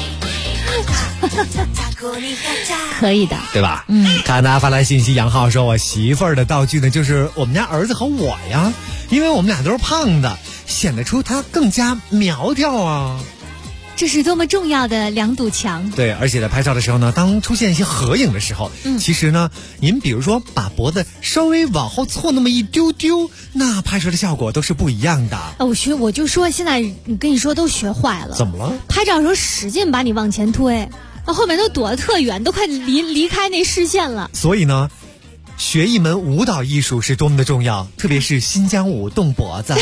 可以的， 对吧？看大家发来信息，杨浩说我媳妇儿的道具呢，就是我们家儿子和我呀，因为我们俩都是胖的，显得出他更加苗条啊。 这是多么重要的两堵墙。 对，而且在拍照的时候呢，当出现一些合影的时候，其实呢，您比如说把脖子稍微往后错那么一丢丢，那拍摄的效果都是不一样的。 我就说现在跟你说都学坏了。 怎么了？ 拍照的时候使劲把你往前推，后面都躲得特远，都快离开那视线了。 所以呢，学一门舞蹈艺术是多么的重要，特别是新疆舞动脖子。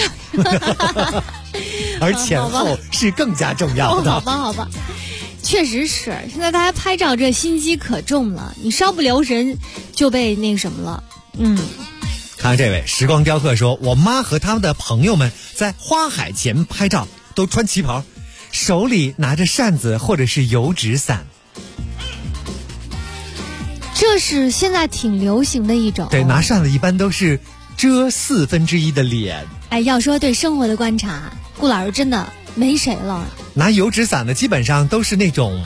而前后是更加重要的。 好吧，确实是。现在大家拍照这心机可重了，你稍不留神就被那什么了。 看看这位时光雕刻说，我妈和他们的朋友们在花海前拍照都穿旗袍，手里拿着扇子或者是油纸伞。 这是现在挺流行的一种。 对，拿扇子一般都是遮1/4的脸。 哎，要说对生活的观察，顾老师真的没谁了。 拿油纸伞的基本上都是那种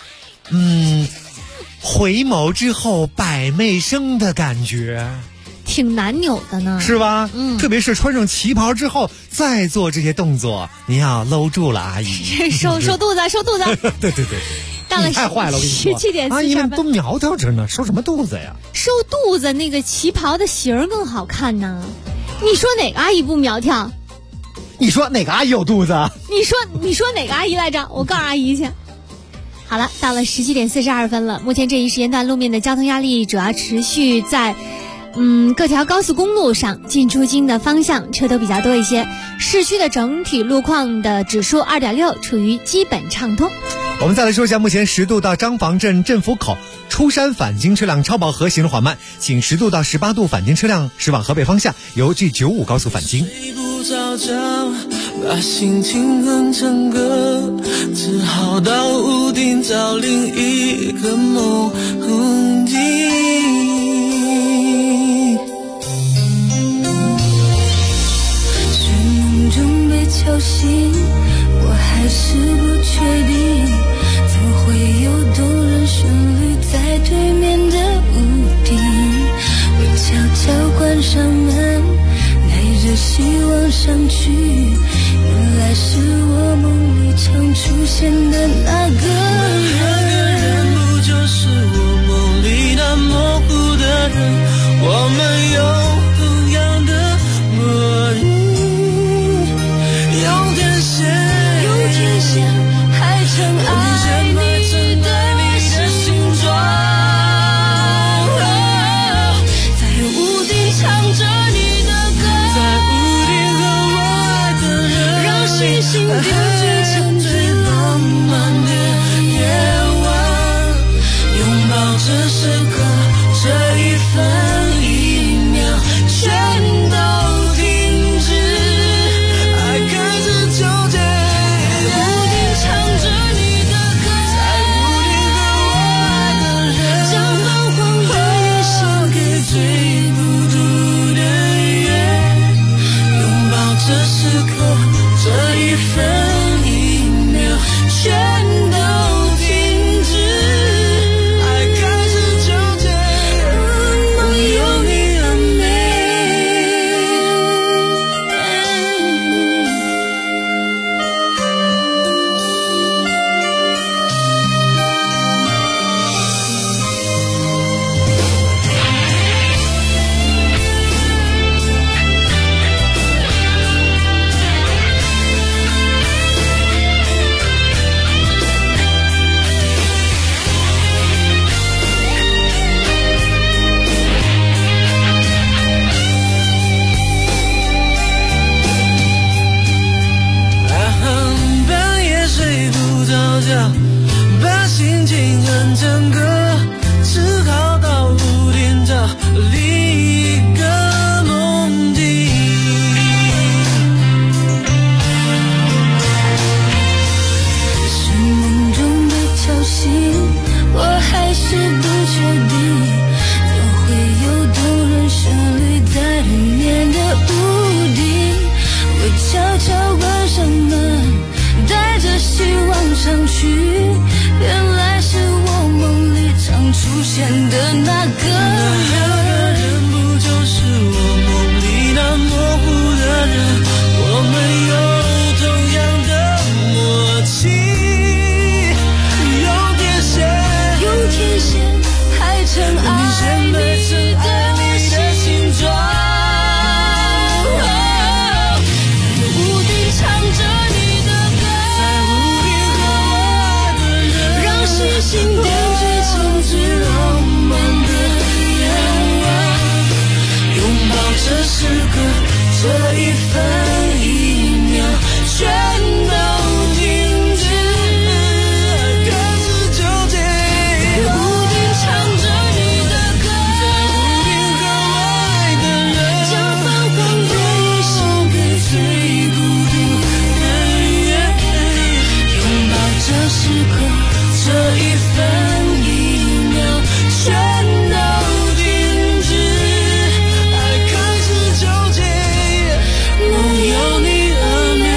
回眸之后百媚生的感觉， 挺难扭的呢， 是吧？特别是穿上旗袍之后再做这些动作，你要搂住了阿姨。 收肚子，收肚子。 对。 到了太坏了，我跟你说 ，17点42分， 阿姨们都苗条着呢，收什么肚子呀？ 收肚子那个旗袍的型儿更好看呢。你说哪个阿姨不苗条？ 你说哪个阿姨有肚子？ 你说哪个阿姨来着？我告诉阿姨去。好了，到了17点42分了。目前这一时间段路面的交通压力主要持续在各条高速公路上进出京的方向车都比较多一些。市区的整体路况的指数2.6，处于基本畅通。 我们再来说一下，目前10渡到张房镇镇府口出山返京车辆超饱和行驶缓慢，请10渡到18渡返京车辆驶往河北方向由 G95 高速返京。 睡不着觉，把心情哼成歌，只好到屋顶找另一个梦境。睡梦中被敲醒，我还是不确定，怎会有动人旋律在对面的屋顶。我悄悄关上门，带着希望上去，原来是我梦里常出现的那个人。那个人不就是我梦里那模糊的人？我们有同样的末日，有天线还曾爱你的形状，在屋顶唱着你的歌，在屋顶和我爱的人，让星星点缀最浪漫的夜晚，拥抱这时刻，这一分一秒全都停止，爱开始纠结，在屋顶唱着你的歌，在屋顶和我爱的人，将泛黄回忆献给最孤独的夜，拥抱这时刻。 的那个人，不就是我梦里那模糊的人？我们有同样的默契，用天线排成爱你的形状，屋顶唱着你的歌，在屋顶和爱的人，让星星点缀成最浪漫的愿望，拥抱这时刻，这一分一秒，全都停止，可是究竟在屋顶唱着你的歌，在屋顶和爱的人，将泛黄的送给最孤独的人，拥抱这时刻，这一分一秒，全都停止，爱可是究竟能有你的美。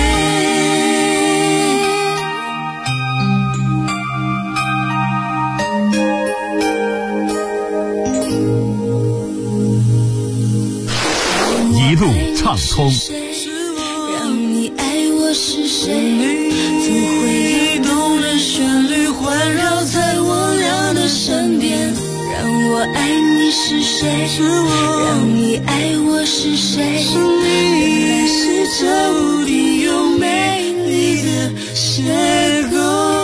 一路畅通， 让你爱我是谁？从回忆动人旋律环绕在我俩的身边。让我爱你是谁？让你爱我是谁？原来是这无敌又美丽的邂逅。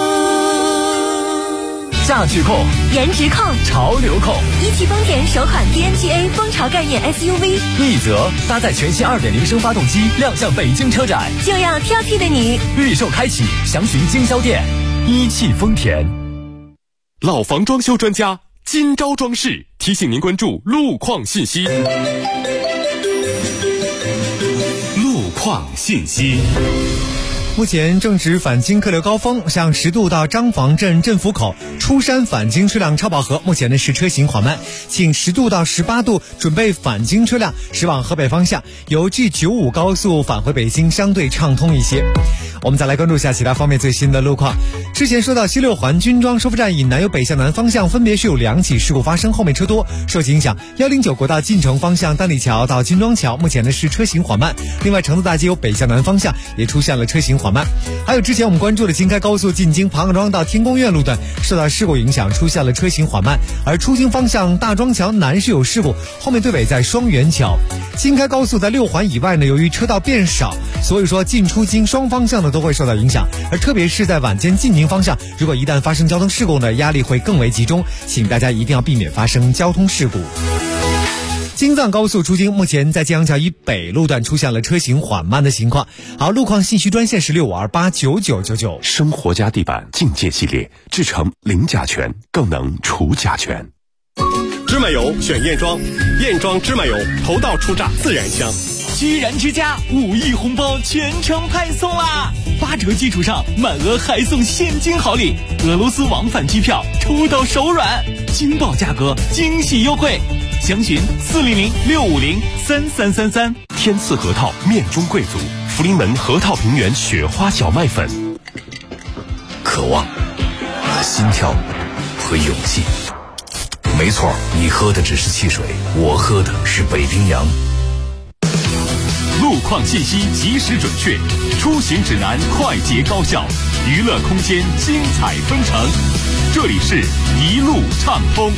价值控、 颜值控、 潮流控， 一汽丰田首款 PNGA 风潮概念 SUV， 一泽搭载全新 2.0 升发动机亮相北京车展， 就要挑剔的你。 预售开启，详询经销店。一汽丰田。 老房装修专家今朝装饰提醒您关注路况信息。路况信息。 目前正值返京客流高峰，像10渡到张坊镇镇府口、出山返京车辆超饱和，目前呢是车行缓慢，请10渡到18渡准备返京车辆驶往河北方向，由 G95 高速返回北京相对畅通一些。我们再来关注一下其他方面最新的路况。之前说到西六环军庄收费站以南由北向南方向分别是有2起事故发生，后面车多，受其影响109国道进城方向丹里桥到金庄桥目前呢是车行缓慢，另外成都大街由北向南方向也出现了车行缓慢。还有之前我们关注的京开高速进京庞各庄到天宫苑路段受到事故影响出现了车行缓慢，而出京方向大庄桥南是有事故，后面对北在双元桥。京开高速在6环以外呢，由于车道变少，所以说进出京双方向呢都会受到影响，而特别是在晚间进京方向，如果一旦发生交通事故呢，压力会更为集中，请大家一定要避免发生交通事故。京藏高速出京，目前在建阳桥以北路段出现了车行缓慢的情况。好，路况信息专线是65289999。 生活家地板境界系列，制成零甲醛，更能除甲醛。 芝麻油选燕庄，燕庄芝麻油头道初榨自然香。 居然之家5亿红包全程派送啦！8折基础上满额还送现金好礼，俄罗斯往返机票抽到手软，惊爆价格，惊喜优惠，详询400-650-3333。 天赐核桃面中贵族，福临门核桃平原雪花小麦粉。 渴望、心跳和勇气。没错，你喝的只是汽水，我喝的是北冰洋。 路况信息及时准确，出行指南快捷高效，娱乐空间精彩纷呈。这里是一路畅通。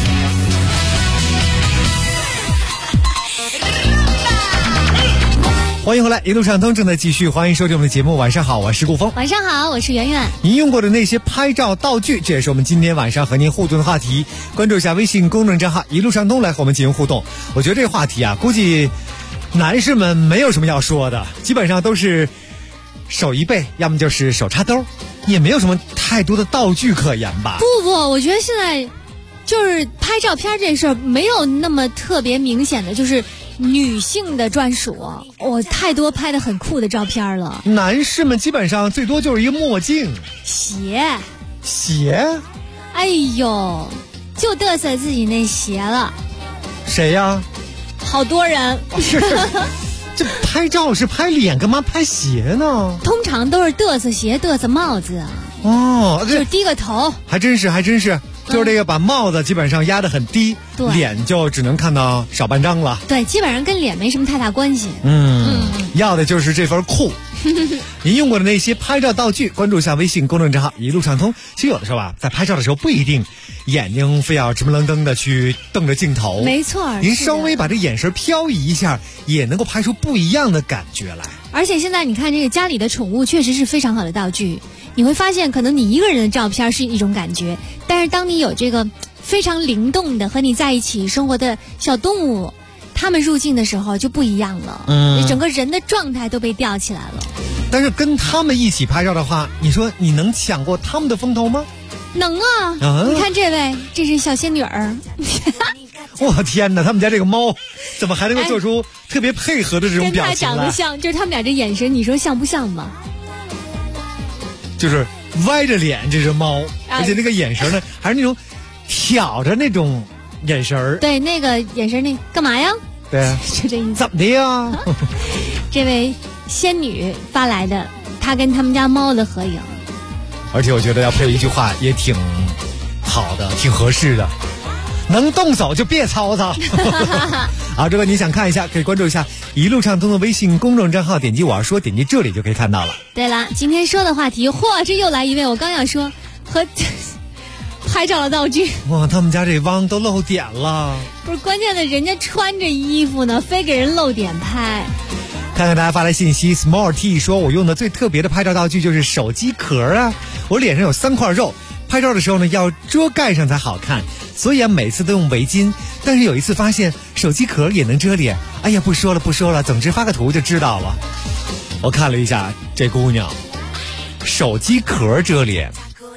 欢迎回来，一路畅通正在继续，欢迎收听我们的节目。晚上好，我是顾峰。 晚上好，我是圆圆。 您用过的那些拍照道具，这也是我们今天晚上和您互动的话题。关注一下微信公众账号一路畅通来和我们进行互动。我觉得这个话题啊，估计男士们没有什么要说的，基本上都是手一背，要么就是手插兜，也没有什么太多的道具可言吧。 不，我觉得现在就是拍照片这事儿没有那么特别明显的，就是女性的专属。我太多拍的很酷的照片了。 男士们基本上最多就是一个墨镜、 鞋。 哎呦，就嘚瑟自己那鞋了。 谁呀？ 好多人。 这拍照是拍脸，干嘛拍鞋呢？ 通常都是嘚瑟鞋、嘚瑟帽子。 哦， 就是低个头。 还真是。 就是这个把帽子基本上压得很低，脸就只能看到小半张了。 对，基本上跟脸没什么太大关系。 要的就是这份酷。您用过的那些拍照道具，关注一下微信公众账号一路畅通。其实有的时候啊，在拍照的时候不一定眼睛非要直不愣登的去瞪着镜头， 没错， 您稍微把这眼神漂移一下，也能够拍出不一样的感觉来。 而且现在你看这个家里的宠物确实是非常好的道具，你会发现可能你一个人的照片是一种感觉，但是当你有这个非常灵动的和你在一起生活的小动物，他们入镜的时候就不一样了，整个人的状态都被吊起来了。 但是跟他们一起拍照的话，你说你能抢过他们的风头吗？ 能啊！你看这位，这是小仙女儿。 我天哪，他们家这个猫怎么还能够做出特别配合的这种表情来？ 跟他长得像，就是他们俩这眼神，你说像不像吧？ 就是歪着脸，这只猫，而且那个眼神呢，还是那种挑着那种眼神儿。 对，那个眼神，那干嘛呀？ 对， 就这意思。 怎么的呀？ 这位仙女发来的，她跟他们家猫的合影。 而且我觉得要配一句话也挺好的，挺合适的，能动手就别操操。好，如果你想看一下，可以关注一下一路畅通的微信公众账号，点击我要说，点击这里就可以看到了。 对了，今天说的话题，这又来一位，我刚要说和拍照的道具。 哇，他们家这汪都露点了。 不是关键的，人家穿着衣服呢，非给人露点拍。 看看大家发来信息 ，Small T 说，我用的最特别的拍照道具就是手机壳啊。我脸上有3块肉，拍照的时候呢要遮盖上才好看，所以啊每次都用围巾。但是有一次发现手机壳也能遮脸，哎呀不说了，总之发个图就知道了。我看了一下这姑娘，手机壳遮脸，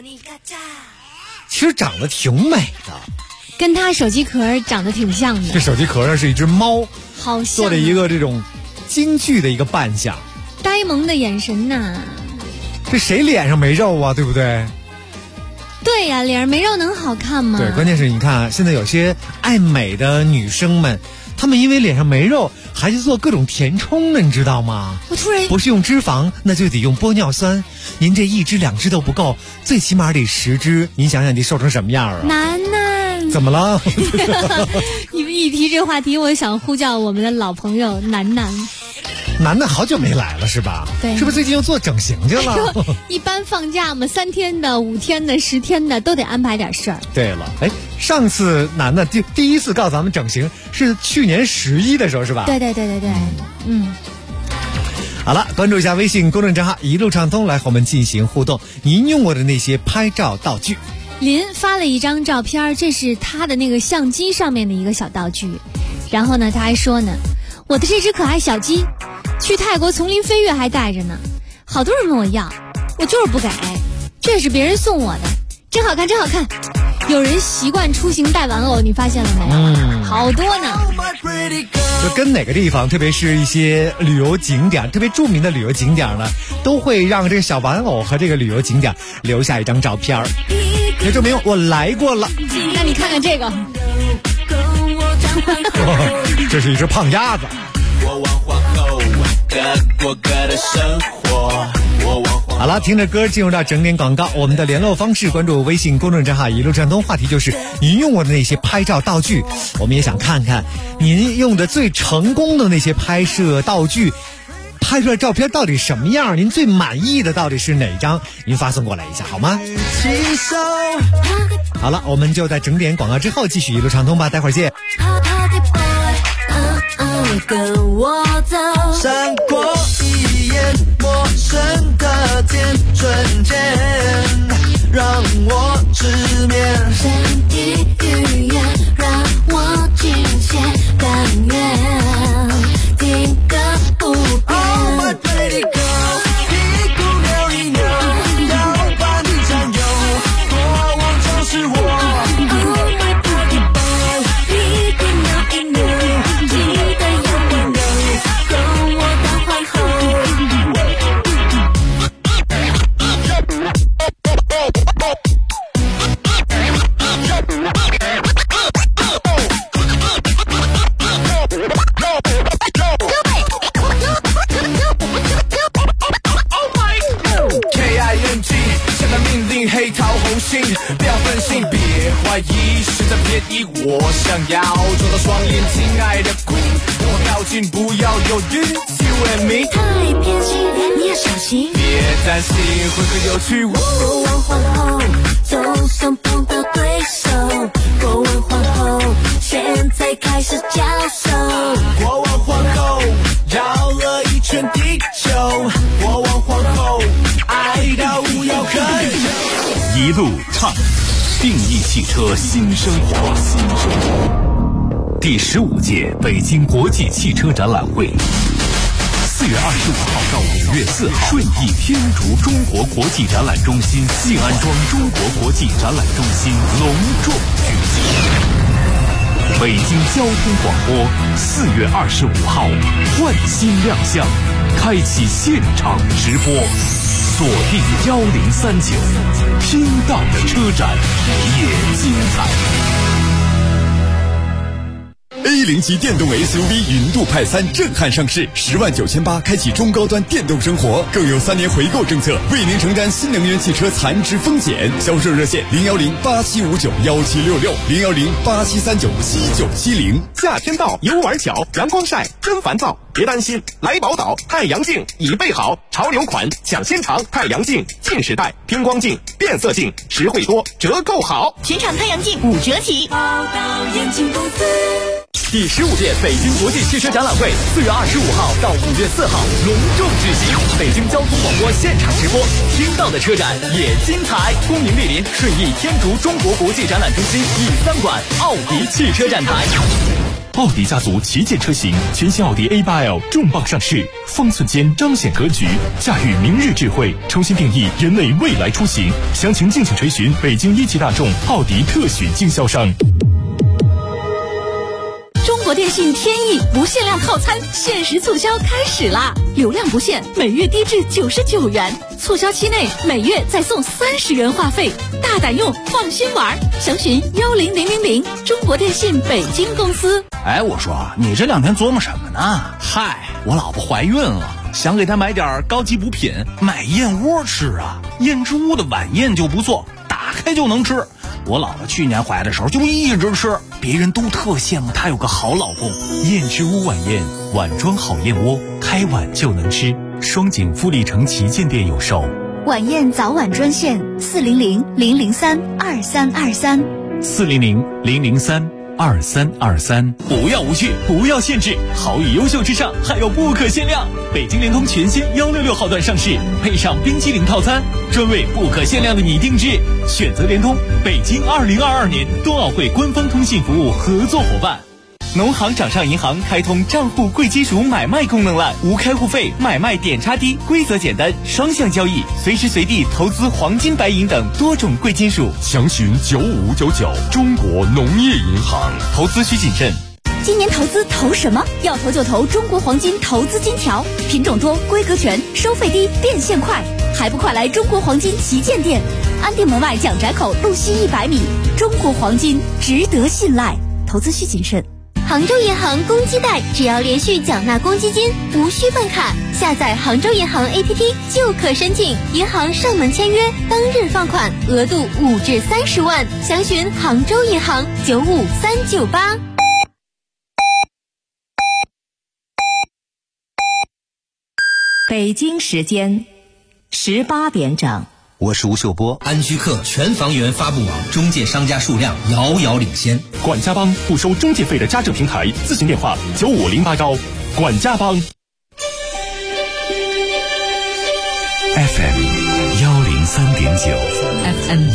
其实长得挺美的， 跟她手机壳长得挺像的。 这手机壳上是一只猫， 好像做了一个这种京剧的一个扮相， 呆萌的眼神呐。 这谁脸上没肉啊，对不对？ 对呀，脸上没肉能好看吗？ 对，关键是你看现在有些爱美的女生们，她们因为脸上没肉，还去做各种填充呢，你知道吗？ 我突然不是用脂肪，那就得用玻尿酸。您这1支2支都不够，最起码得10支。您想想你瘦成什么样啊？ 楠楠， 怎么了？ 你们一提这话题，我想呼叫我们的老朋友楠楠。 楠楠好久没来了是吧？ 对， 是不是最近又做整形去了？ 一般放假嘛，3天的、5天的、10天的，都得安排点事儿。 对了，上次楠楠第一次告诉咱们整形是去年11的时候是吧？ 对， 好了，关注一下微信公众账号一路畅通，来和我们进行互动。您用过的那些拍照道具。 林发了一张照片，这是他的那个相机上面的一个小道具。然后呢，他还说呢，我的这只可爱小鸡去泰国丛林飞跃还带着呢，好多人问我要，我就是不给，这是别人送我的，真好看真好看。有人习惯出行带玩偶，你发现了没有？好多呢。 就跟哪个地方，特别是一些旅游景点，特别著名的旅游景点呢，都会让这个小玩偶和这个旅游景点留下一张照片，也证明我来过了。 那你看看这个， 这是一只胖鸭子。好了，听着歌进入到整点广告。我们的联络方式，关注微信公众账号一路畅通，话题就是您用过的那些拍照道具。我们也想看看您用的最成功的那些拍摄道具，拍出来照片到底什么样，您最满意的到底是哪张，您发送过来一下好吗？好了，我们就在整点广告之后继续一路畅通吧，待会儿见。 跟我走， 闪过一眼陌生的甜瞬间，让我直面身体语言，让我尽显甘愿，听个不变。 Oh my pretty girl， 一股扭一扭，要把你占有，过往就是我。 Oh my pretty boy， 一股扭一扭，记得要温柔，跟我当皇后。 我想要做到双眼，亲爱的 Queen， 让我靠近，不要犹豫 ，You and me。 太偏心，你要小心， 别担心，会很有趣。 国王皇后总算碰到对手，国王皇后现在开始交手。 国王皇后绕了一圈地球，国王皇后爱到无药可救。 一路畅，定义汽车新生活。第15届北京国际汽车展览会，4月25号到5月4号，顺义天竺中国国际展览中心静安庄中国国际展览中心隆重举行。北京交通广播4月25号换新亮相，开启现场直播，锁定1039，听到的车展也精彩。 A0级电动 SUV 云度派3震撼上市，10.98万开启中高端电动生活，更有3年回购政策，为您承担新能源汽车残值风险。销售热线010-8759-1766，010-8739-7970。 夏天到，游玩巧，阳光晒真烦躁，别担心，来宝岛太阳镜已备好，潮流款抢先尝，太阳镜近视带、偏光镜、变色镜，实惠多，折扣好， 全场太阳镜5折起。宝岛眼镜公司。 第15届北京国际汽车展览会4月25号到5月4号隆重举行，北京交通广播现场直播，听到的车展也精彩。恭迎莅临顺义天竺中国国际展览中心E3馆奥迪汽车展台。 奥迪家族旗舰车型全新奥迪 A8L 重磅上市，方寸间彰显格局，驾驭明日智慧，重新定义人类未来出行。详情敬请垂询北京一汽大众奥迪特许经销商。 中国电信天翼不限量套餐限时促销开始啦！流量不限，每月低至99元，促销期内每月再送30元话费，大胆用，放心玩。详询10000，中国电信北京公司。 哎，我说你这2天琢磨什么呢？嗨，我老婆怀孕了，想给她买点高级补品，买燕窝吃啊。燕之屋的晚宴就不错，打开就能吃。我老婆去年怀的时候就一直吃，别人都特羡慕她有个好老公。 燕之屋晚宴，碗装好燕窝，开碗就能吃。双井富力城旗舰店有售。 晚宴早晚专线 400-003-2323，400-003-2323。 不要无趣，不要限制，好与优秀之上还有不可限量。北京联通全新166号段上市，配上冰淇淋套餐，专为不可限量的你定制。选择联通，北京2022年冬奥会官方通信服务合作伙伴。农行掌上银行开通账户贵金属买卖功能了，无开户费，买卖点差低，规则简单，双向交易，随时随地投资黄金、白银等多种贵金属。 详询9599，中国农业银行。 投资需谨慎。 今年投资投什么？要投就投中国黄金投资金条，品种多，规格全，收费低，变现快，还不快来中国黄金旗舰店，安定门外蒋宅口路西100米。中国黄金值得信赖，投资需谨慎。 杭州银行公积贷，只要连续缴纳公积金，无需办卡，下载杭州银行 APP 就可申请，银行上门签约，当日放款，额度5至30万。详询杭州银行95398。 北京时间18点整。 我是吴秀波。安居客全房源发布网中介商家数量遥遥领先。 管家帮不收中介费的家政平台，咨询电话9508管家帮。 FM 103.9，FM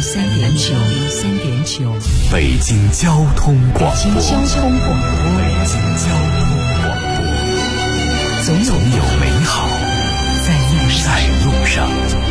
103.9， 北京交通广播， 北京交通广播， 总有美好在路上。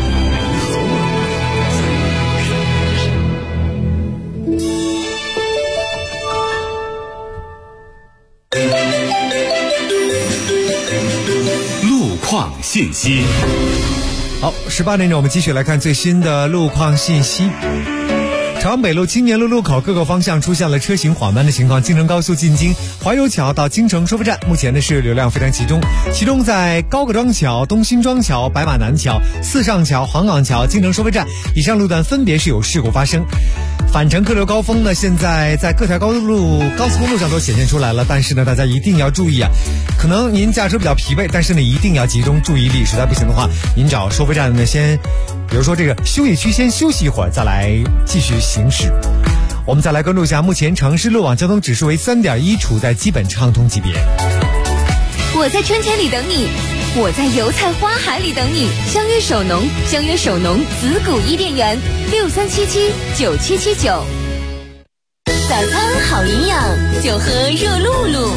路况信息。 好，18点整，我们继续来看最新的路况信息。 朝阳北路青年路路口各个方向出现了车行缓慢的情况。京承高速进京怀柔桥到京城收费站，目前呢是流量非常集中，其中在高各庄桥、东新庄桥、白马南桥、四上桥、黄岗桥、京城收费站以上路段分别是有事故发生。返程客流高峰呢，现在在各条高速公路上都显现出来了，但是呢，大家一定要注意啊！可能您驾车比较疲惫，但是呢，一定要集中注意力，实在不行的话，您找收费站呢先，比如说这个休息区先休息一会儿，再来继续行驶。我们再来关注一下，目前城市路网交通指数为3.1，处在基本畅通级别。 我在春天里等你，我在油菜花海里等你。相约首农，相约首农紫谷伊甸园，63779779。早餐好营养，就喝热露露。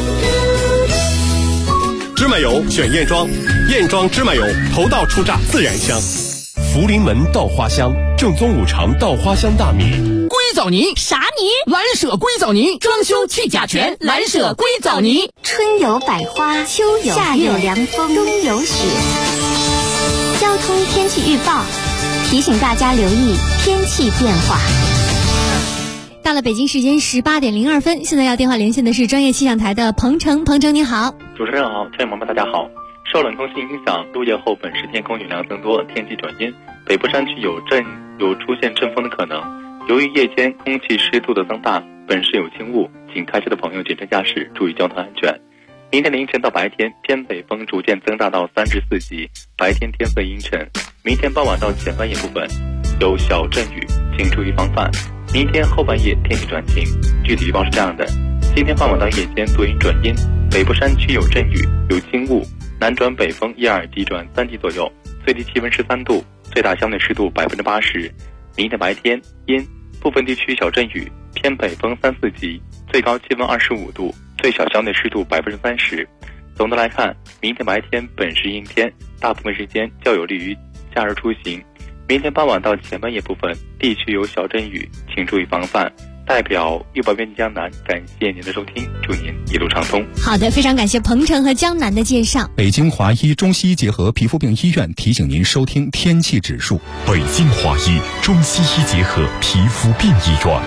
芝麻油选燕庄，燕庄芝麻油头道出榨自然香。福临门稻花香，正宗五常稻花香大米。 硅藻泥啥泥？蓝舍硅藻泥，装修去甲醛，蓝舍硅藻泥。 春有百花，秋有夏有凉风，冬有雪。交通天气预报提醒大家留意天气变化。 到了北京时间18点02分，现在要电话连线的是专业气象台的彭程。彭程你好。 主持人好，亲爱的朋友们大家好。受冷空气影响，入夜后本市天空云量增多，天气转阴，北部山区有出现阵风的可能。由于夜间空气湿度的增大，本市有轻雾，请开车的朋友谨慎驾驶，注意交通安全。明天凌晨到白天，偏北风逐渐增大到3至4级，白天天色阴沉。明天傍晚到前半夜部分有小阵雨，请注意防范。明天后半夜天气转晴，具体预报是这样的：今天傍晚到夜间多云转阴，北部山区有阵雨，有轻雾，南转北风1、2级转3级左右，最低气温13度，最大相对湿度80%。明天白天阴，部分地区小阵雨，偏北风3、4级，最高气温25度，最小相对湿度30%。总的来看，明天白天本是阴天，大部分时间较有利于假日出行。明天傍晚到前半夜部分地区有小阵雨，请注意防范。代表预报员江南感谢您的收听，祝您一路畅通。 好的，非常感谢彭程和江南的介绍。 北京华医中西医结合皮肤病医院提醒您收听天气指数。 北京华医中西医结合皮肤病医院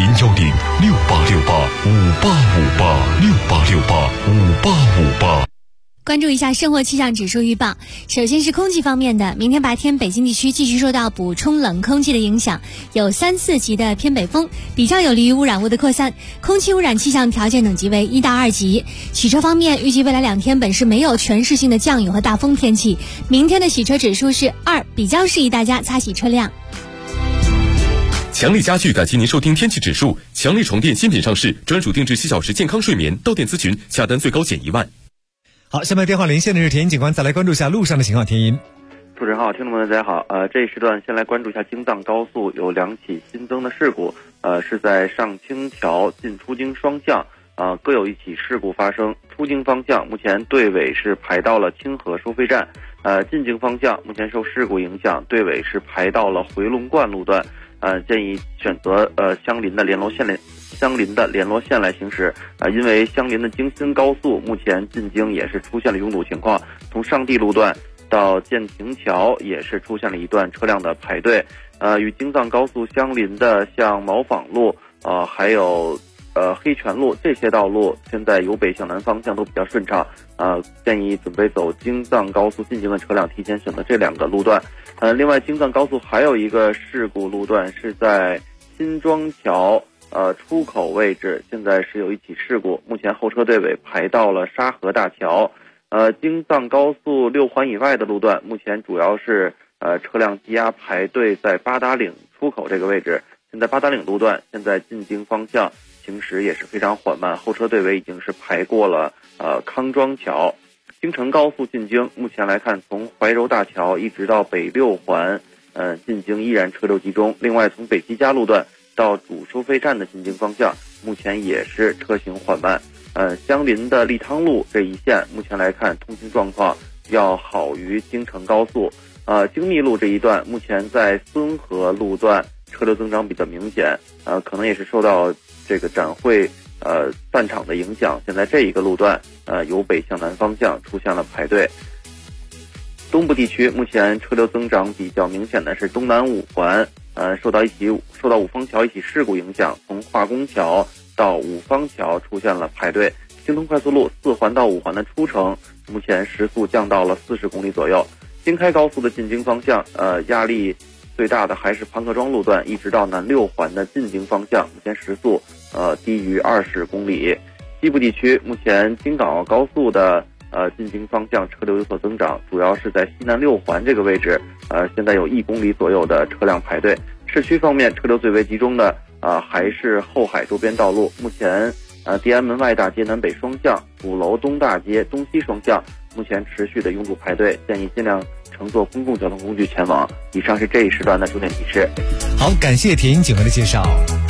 ，0106868585858685858。 关注一下生活气象指数预报。首先是空气方面的，明天白天北京地区继续受到补充冷空气的影响，有3、4级的偏北风，比较有利于污染物的扩散，空气污染气象条件等级为1到2级。洗车方面，预计未来2天本市没有全市性的降雨和大风天气，明天的洗车指数是2，比较适宜大家擦洗车辆。 强力家具感谢您收听天气指数。强力床垫新品上市，专属定制7小时健康睡眠，到店咨询，下单最高减1万。 好，下面电话连线的是田英警官，再来关注一下路上的情况。田英， 主持人好，听众朋友们大家好。这一时段先来关注一下京藏高速有2起新增的事故，是在上清桥进出京双向，各有1起事故发生。出京方向目前队尾是排到了清河收费站，进京方向目前受事故影响，队尾是排到了回龙观路段，建议选择相邻的联络线来行驶。因为相邻的京新高速目前进京也是出现了拥堵情况，从上地路段到建亭桥也是出现了一段车辆的排队。与京藏高速相邻的像毛坊路，还有黑泉路这些道路，现在由北向南方向都比较顺畅。建议准备走京藏高速进京的车辆提前选择这2个路段。另外京藏高速还有一个事故路段是在新庄桥出口位置，现在是有1起事故，目前后车队尾排到了沙河大桥。京藏高速6环以外的路段，目前主要是车辆积压排队在八达岭出口这个位置。现在八达岭路段现在进京方向行驶也是非常缓慢，后车队尾已经是排过了康庄桥。京承高速进京，目前来看从怀柔大桥一直到北6环，进京依然车流集中。另外从北齐家路段到主收费站的进京方向，目前也是车行缓慢。相邻的利汤路这一线，目前来看通行状况要好于京承高速。京密路这一段，目前在孙河路段车流增长比较明显，可能也是受到这个展会散场的影响。现在这一个路段，由北向南方向出现了排队。东部地区目前车流增长比较明显的是东南5环， 受到五方桥一起事故影响，从化工桥到五方桥出现了排队。京通快速路4环到5环的出城，目前时速降到了40公里左右。京开高速的进京方向，压力最大的还是庞各庄路段，一直到南6环的进京方向，目前时速低于20公里。西部地区目前京港澳高速的进京方向车流有所增长，主要是在西南6环这个位置，现在有1公里左右的车辆排队。市区方面，车流最为集中的还是后海周边道路，目前地安门外大街南北双向、鼓楼东大街东西双向目前持续的拥堵排队，建议尽量乘坐公共交通工具前往。以上是这一时段的重点提示。 好，感谢田英警官的介绍。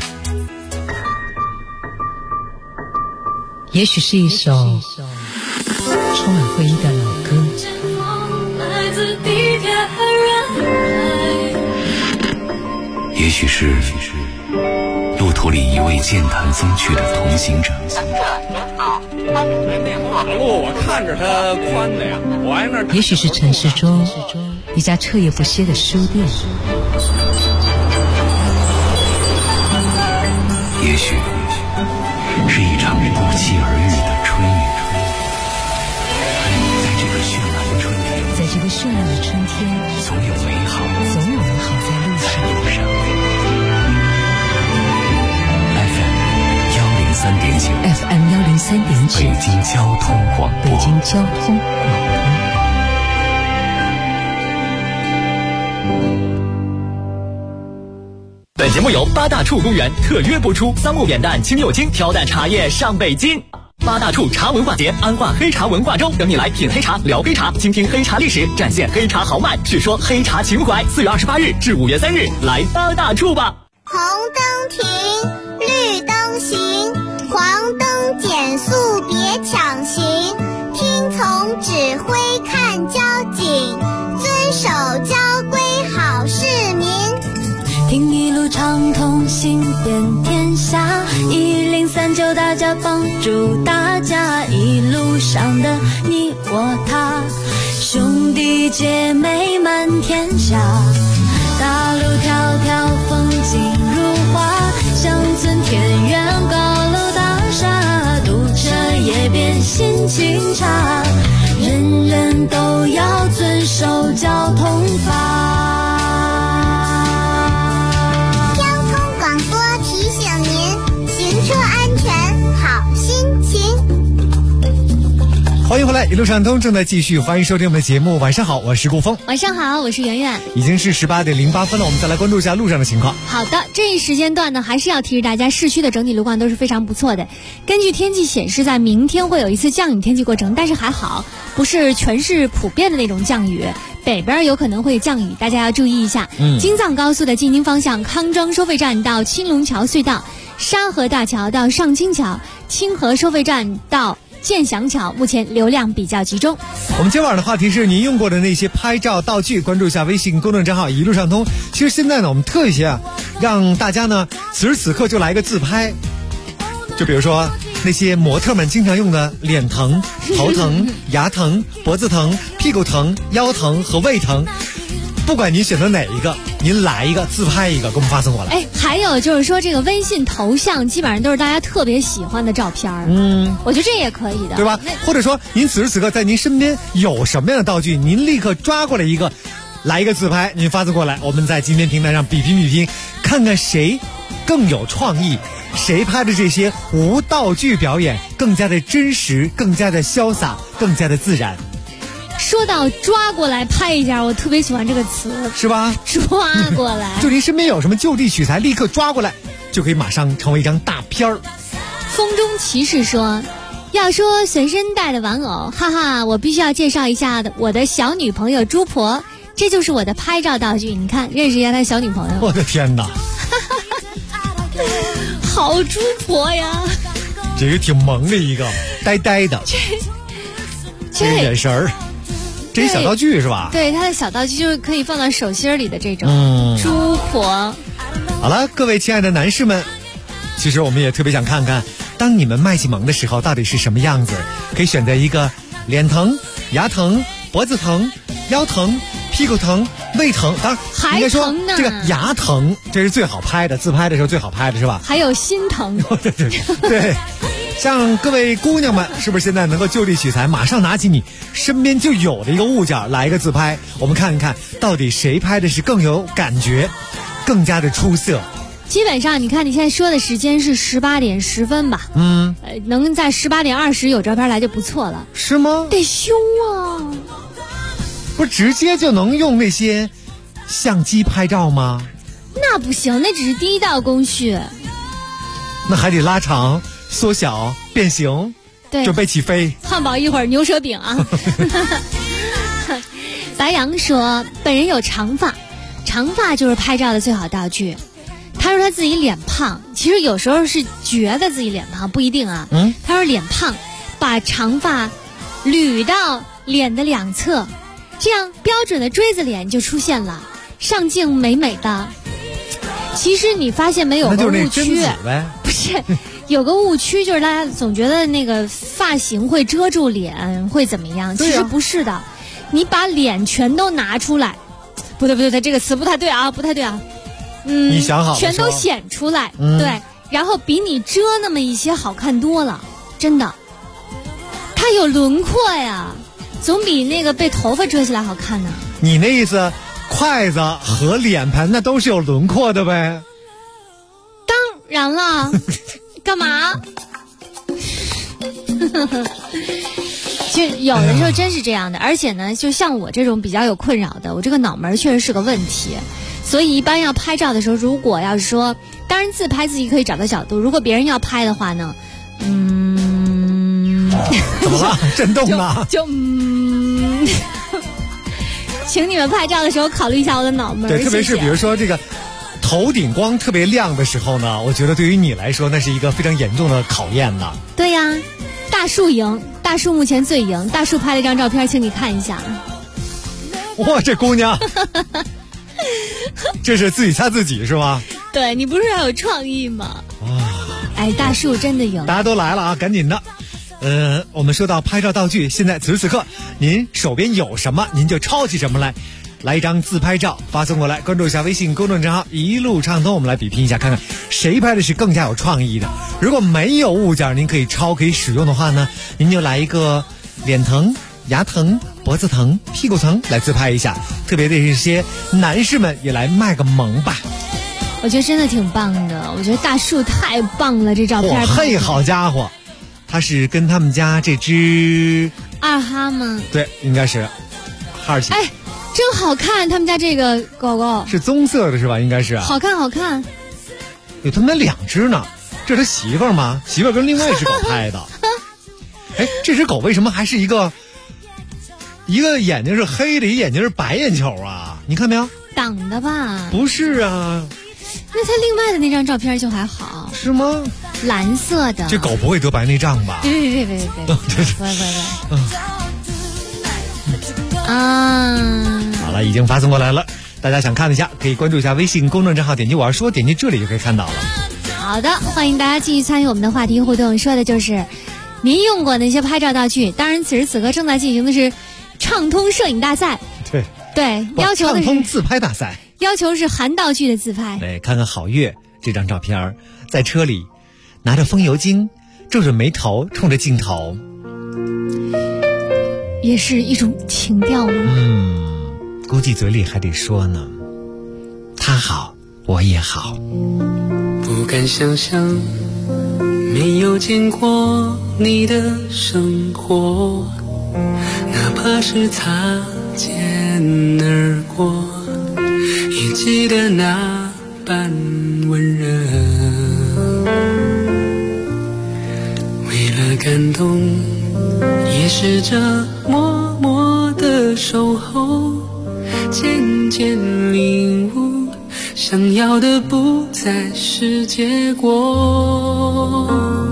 也许是一首充满回忆的老歌， 也许是路途里一位健谈风趣的同行者。 马路我看着它宽的呀，我挨那。 也许是城市中一家彻夜不歇的书店， 也许是一场不期而遇的春雨。在这个绚烂的春天，总有美好在路上。FM 103.9，北京交通广播。 本节目由八大处公园特约播出，桑木扁担、青柚精挑担茶叶上北京。八大处茶文化节，安化黑茶文化周，等你来品黑茶、聊黑茶，倾听黑茶历史，展现黑茶豪迈，叙说黑茶情怀。4月28日至5月3日，来八大处吧。 红灯停，绿灯行，黄灯减速别抢行，听从指挥看交警，遵守交规好市民。 听一路畅通，行遍天下，1039大家帮助大家，一路上的你我他，兄弟姐妹满天下，大路迢迢风景如画，乡村田园高楼大厦，堵车也变心情差，人人都要遵守交通法。 欢迎回来，一路畅通正在继续，欢迎收听我们的节目。晚上好，我是顾峰。 晚上好，我是圆圆。 已经是18点08分了，我们再来关注一下路上的情况。 好的，这一时间段呢，还是要提示大家，市区的整体路况都是非常不错的。根据天气显示，在明天会有一次降雨天气过程，但是还好，不是全市普遍的那种降雨。北边有可能会降雨，大家要注意一下。京藏高速的进京方向，康庄收费站到青龙桥隧道，沙河大桥到上清桥，清河收费站到建祥桥，目前流量比较集中。 我们今晚的话题是您用过的那些拍照道具，关注一下微信公众账号一路畅通。其实现在呢，我们特别让大家呢此时此刻就来一个自拍，就比如说那些模特们经常用的脸疼、头疼、牙疼、脖子疼、屁股疼、腰疼和胃疼，不管您选择哪一个，您来一个自拍一个，给我们发送过来。 还有就是说这个微信头像基本上都是大家特别喜欢的照片。我觉得这也可以的， 对吧？或者说您此时此刻在您身边有什么样的道具，您立刻抓过来一个，来一个自拍，您发送过来，我们在今天平台上比拼，看看谁更有创意，谁拍的这些无道具表演更加的真实，更加的潇洒，更加的自然。 说到抓过来拍一下，我特别喜欢这个词， 是吧？ 抓过来就您身边有什么就地取材，立刻抓过来，就可以马上成为一张大片儿。 风中骑士说，要说随身带的玩偶，哈哈，我必须要介绍一下我的小女朋友猪婆，这就是我的拍照道具，你看，认识一下他小女朋友。 我的天哪， 好猪婆呀！ 这个挺萌的一个，呆呆的，这个眼神儿。这是小道具是吧？ 对，它的小道具就是可以放到手心里的这种猪婆。 好了，各位亲爱的男士们，其实我们也特别想看看，当你们卖起萌的时候到底是什么样子。可以选择一个脸疼、牙疼、脖子疼、腰疼、 屁股疼、胃疼，当然应该说这个牙疼，这是最好拍的，自拍的时候最好拍的是吧？ 还有心疼。 对。像各位姑娘们，是不是现在能够就地取材，马上拿起你身边就有的一个物件来一个自拍？我们看一看到底谁拍的是更有感觉，更加的出色。 基本上你看你现在说的时间是18点10分吧？能在18点20有照片来就不错了。 是吗？ 得凶啊！ 不是直接就能用那些相机拍照吗？ 那不行，那只是第一道工序。 那还得拉长、缩小、变形， 对， 准备起飞。 汉堡一会儿牛舌饼啊！白羊说，本人有长发，长发就是拍照的最好道具。他说他自己脸胖，其实有时候是觉得自己脸胖，不一定啊。他说脸胖，把长发捋到脸的两侧，这样标准的锥子脸就出现了，上镜美美的。其实你发现没有个误区？不是，有个误区就是大家总觉得那个发型会遮住脸，会怎么样？其实不是的，你把脸全都拿出来，不对，这个词不太对啊，不太对啊。 你想好了， 全都显出来，对，然后比你遮那么一些好看多了，真的。它有轮廓呀，总比那个被头发遮起来好看呢。 你那意思？筷子和脸盘那都是有轮廓的呗？ 当然了，干嘛？其实有的时候真是这样的，而且呢，就像我这种比较有困扰的，我这个脑门确实是个问题，所以一般要拍照的时候，如果要是说，当然自拍自己可以找到角度，如果别人要拍的话呢， 怎么了？震动了？ 就请你们拍照的时候考虑一下我的脑门。 对，特别是比如说这个头顶光特别亮的时候呢，我觉得对于你来说那是一个非常严重的考验呢。 对呀，大树赢，大树目前最赢。大树拍了一张照片，请你看一下。 哇，这姑娘，这是自己擦自己是吧？ 对，你不是要有创意吗？哎，大树真的赢。 大家都来了啊，赶紧的。我们说到拍照道具，现在此时此刻您手边有什么您就抄起什么来一张自拍照发送过来，关注一下微信公众账号一路畅通，我们来比拼一下，看看谁拍的是更加有创意的。如果没有物件您可以抄可以使用的话呢，您就来一个脸疼、牙疼、脖子疼、屁股疼来自拍一下，特别的这些男士们也来卖个萌吧。 我觉得真的挺棒的，我觉得大树太棒了，这照片。 嘿，好家伙，他是跟他们家这只二哈吗？ 对，应该是哈士奇。 哎，真好看，他们家这个狗狗是棕色的是吧？应该是好看好看。 有他们家两只呢，这是他媳妇儿吗？媳妇儿跟另外一只狗拍的。哎，这只狗为什么还是一个眼睛是黑的，一眼睛是白眼球啊？你看没有？ 挡的吧？ 不是啊。 那他另外的那张照片就还好。 是吗？ 蓝色的。 这狗不会得白内障吧？ 别。 好了，已经发送过来了，大家想看一下可以关注一下微信公众账号，点击我要说，点击这里就可以看到了。 好的，欢迎大家继续参与我们的话题互动，说的就是您用过哪些拍照道具。当然此时此刻正在进行的是畅通摄影大赛。对，要求的是畅通自拍大赛， 要求是含道具的自拍。 对，看看郝月这张照片，在车里拿着风油精，皱着眉头冲着镜头， 也是一种情调吗？ 估计嘴里还得说呢，他好我也好。 不敢想象没有见过你的生活，哪怕是擦肩而过，也记得那般温热。为了感动，也试着默默的守候，渐渐领悟，想要的不再是结果。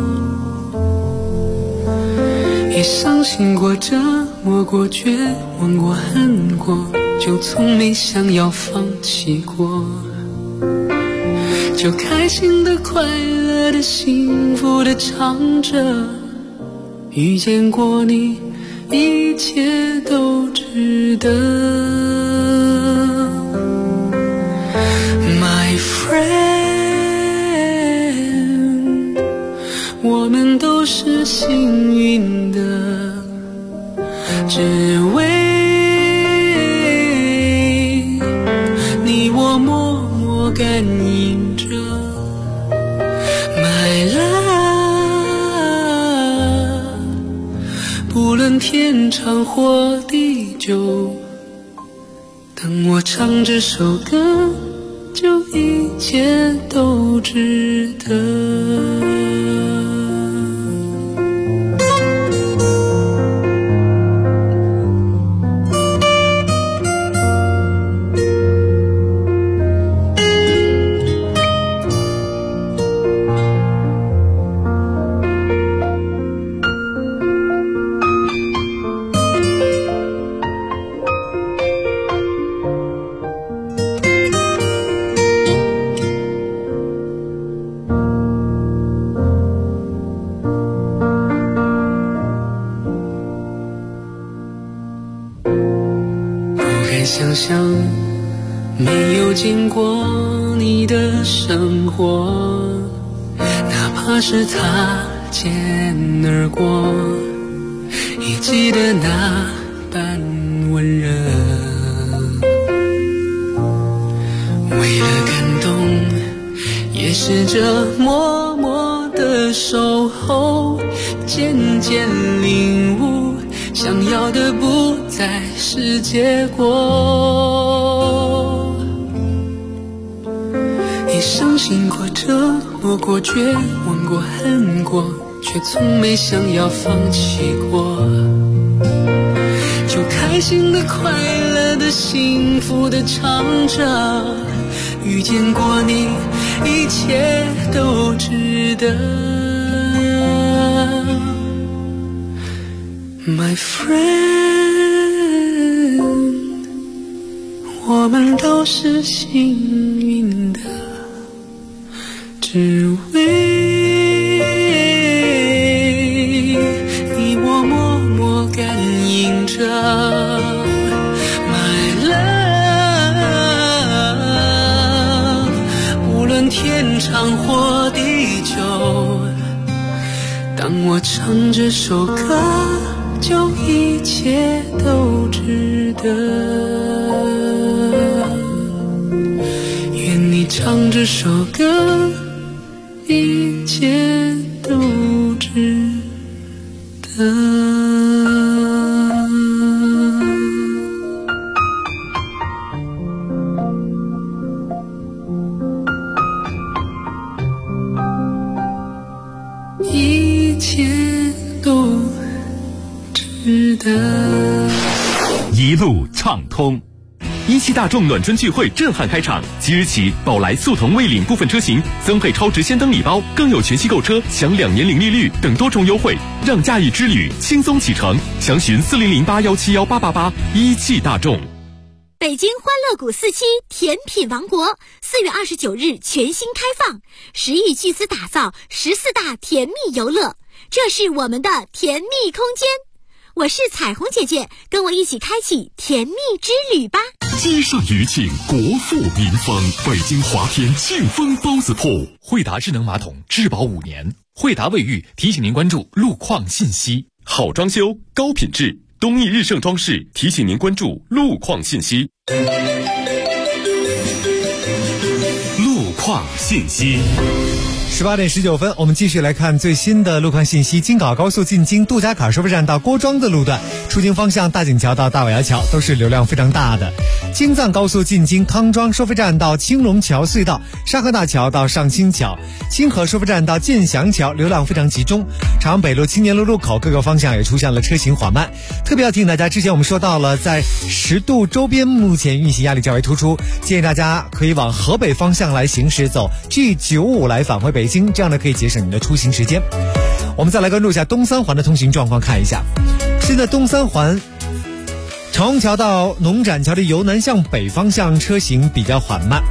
也伤心过，折磨过，绝望过，恨过，就从没想要放弃过。就开心的、快乐的、幸福的唱着，遇见过你，一切都值得。 运的，只为你我默默感应着。My love， 不论天长或地久，当我唱这首歌，就一切都值得。想象没有见过你的生活，哪怕是擦肩而过，也记得那般温热。为了感动，也试着默默的守候，渐渐领悟，想要的不再是结果。你伤心过，折磨过，绝望过，恨过，却从没想要放弃过。就开心的、快乐的、幸福的唱着，遇见过你，一切都值得。My friend， 我们都是幸运的，只为你我默默感应着。My love， 无论天长或地久，当我唱这首歌，就一切都值得。愿你唱这首歌，一切都值得。一切都值得。 一路畅通。一汽大众暖春聚会震撼开场，即日起，宝来、速腾、蔚领部分车型增配超值先登礼包，更有全系购车享2年零利率等多重优惠，让假日之旅轻松启程。详询4008171888。一汽大众。 北京欢乐谷4期甜品王国4月29日全新开放，10亿巨资打造14大甜蜜游乐，这是我们的甜蜜空间。我是彩虹姐姐，跟我一起开启甜蜜之旅吧！ 积善余庆，国富民丰。北京华天庆丰包子铺， 惠达智能马桶质保5年。惠达卫浴提醒您关注路况信息。 好装修，高品质，东义日盛装饰提醒您关注路况信息。路况信息。 18点19分，我们继续来看最新的路况信息。京港高速进京杜家坎收费站到郭庄的路段，出京方向大井桥到大尾崖桥都是流量非常大的。京藏高速进京康庄收费站到青龙桥隧道、沙河大桥到上清桥，清河收费站到建祥桥流量非常集中。朝阳北路、青年路路口各个方向也出现了车行缓慢。特别要提醒大家，之前我们说到了，在10渡周边目前运行压力较为突出，建议大家可以往河北方向来行驶，走 G95 来返回北京，这样呢可以节省你的出行时间。我们再来关注一下东三环的通行状况，看一下现在东三环长虹桥到农展桥的由南向北方向车行比较缓慢。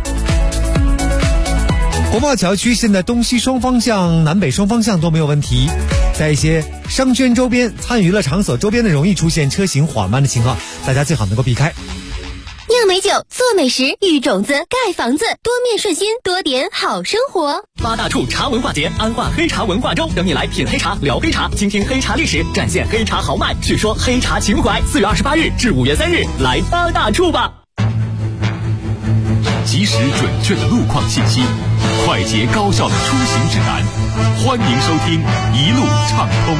国贸桥区现在东西双方向、南北双方向都没有问题，在一些商圈周边、参与娱乐场所周边的容易出现车行缓慢的情况，大家最好能够避开。 酿美酒，做美食，育种子，盖房子，多面顺心，多点好生活。 八大处茶文化节，安化黑茶文化周，等你来品黑茶，聊黑茶，倾听黑茶历史，展现黑茶豪迈，叙说黑茶情怀。4月28日至5月3日，来八大处吧！ 及时准确的路况信息，快捷高效的出行指南，欢迎收听一路畅通。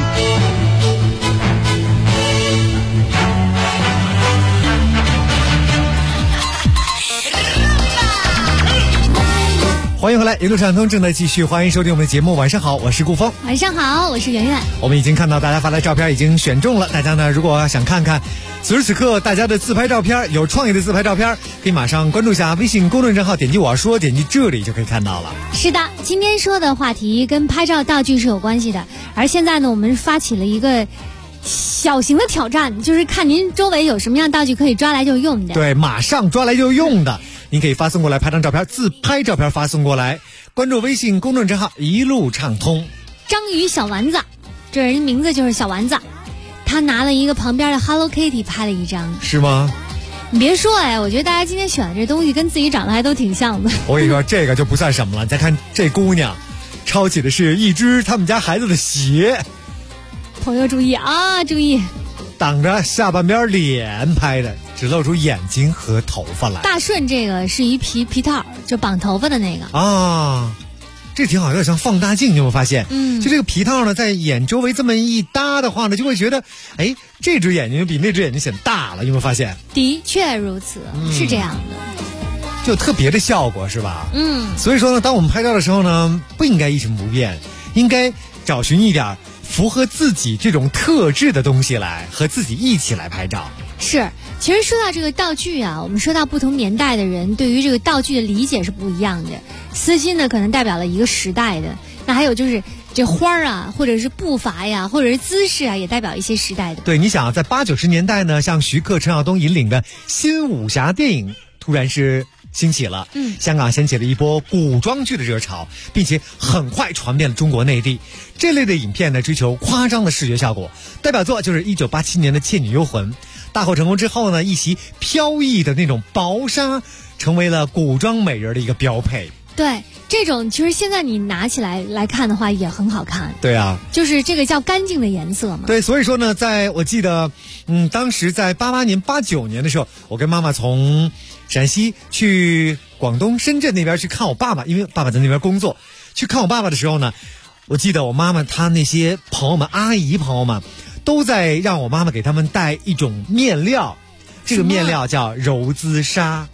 欢迎回来，一路畅通正在继续，欢迎收听我们的节目。晚上好，我是顾峰。 晚上好，我是圆圆。 我们已经看到大家发来照片已经选中了，大家呢如果想看看此时此刻大家的自拍照片，有创意的自拍照片，可以马上关注一下微信公众账号，点击我要说，点击这里就可以看到了。 是的，今天说的话题跟拍照道具是有关系的，而现在呢我们发起了一个小型的挑战，就是看您周围有什么样道具可以抓来就用的。 对，马上抓来就用的，您可以发送过来，拍张照片，自拍照片发送过来，关注微信公众账号一路畅通。 章鱼小丸子，这人名字就是小丸子，他拿了一个旁边的 Hello Kitty 拍了一张。 是吗？ 你别说，我觉得大家今天选的这东西跟自己长得还都挺像的。 我跟你说，这个就不算什么了。你再看这姑娘，抄起的是一只他们家孩子的鞋。 朋友注意啊，注意！ 挡着下半边脸拍的，只露出眼睛和头发来。 大顺这个是一皮套，就绑头发的那个啊，这挺好，有点像放大镜，你有没有发现？就这个皮套呢，在眼周围这么一搭的话呢，就会觉得，哎，这只眼睛比那只眼睛显大了，有没有发现？ 的确如此，是这样的， 就特别的效果，是吧？所以说呢，当我们拍照的时候呢，不应该一成不变，应该找寻一点符合自己这种特质的东西来和自己一起来拍照。 是，其实说到这个道具啊，我们说到不同年代的人对于这个道具的理解是不一样的。丝巾呢，可能代表了一个时代的，那还有就是这花啊，或者是步伐呀，或者是姿势啊，也代表一些时代的。 对，你想在80、90年代呢，像徐克、陈晓东引领的新武侠电影突然是兴起了，香港掀起了一波古装剧的热潮，并且很快传遍了中国内地。这类的影片呢，追求夸张的视觉效果，代表作就是1987年的《倩女幽魂》。大获成功之后呢，一袭飘逸的那种薄纱成为了古装美人的一个标配。 对，这种其实现在你拿起来看的话也很好看。 对啊， 就是这个叫干净的颜色嘛。 对，所以说呢，我记得当时在88年、89年的时候，我跟妈妈从陕西去广东深圳那边去看我爸爸，因为爸爸在那边工作。去看我爸爸的时候呢，我记得我妈妈她那些朋友们、阿姨朋友们都在让我妈妈给他们带一种面料，这个面料叫柔姿纱。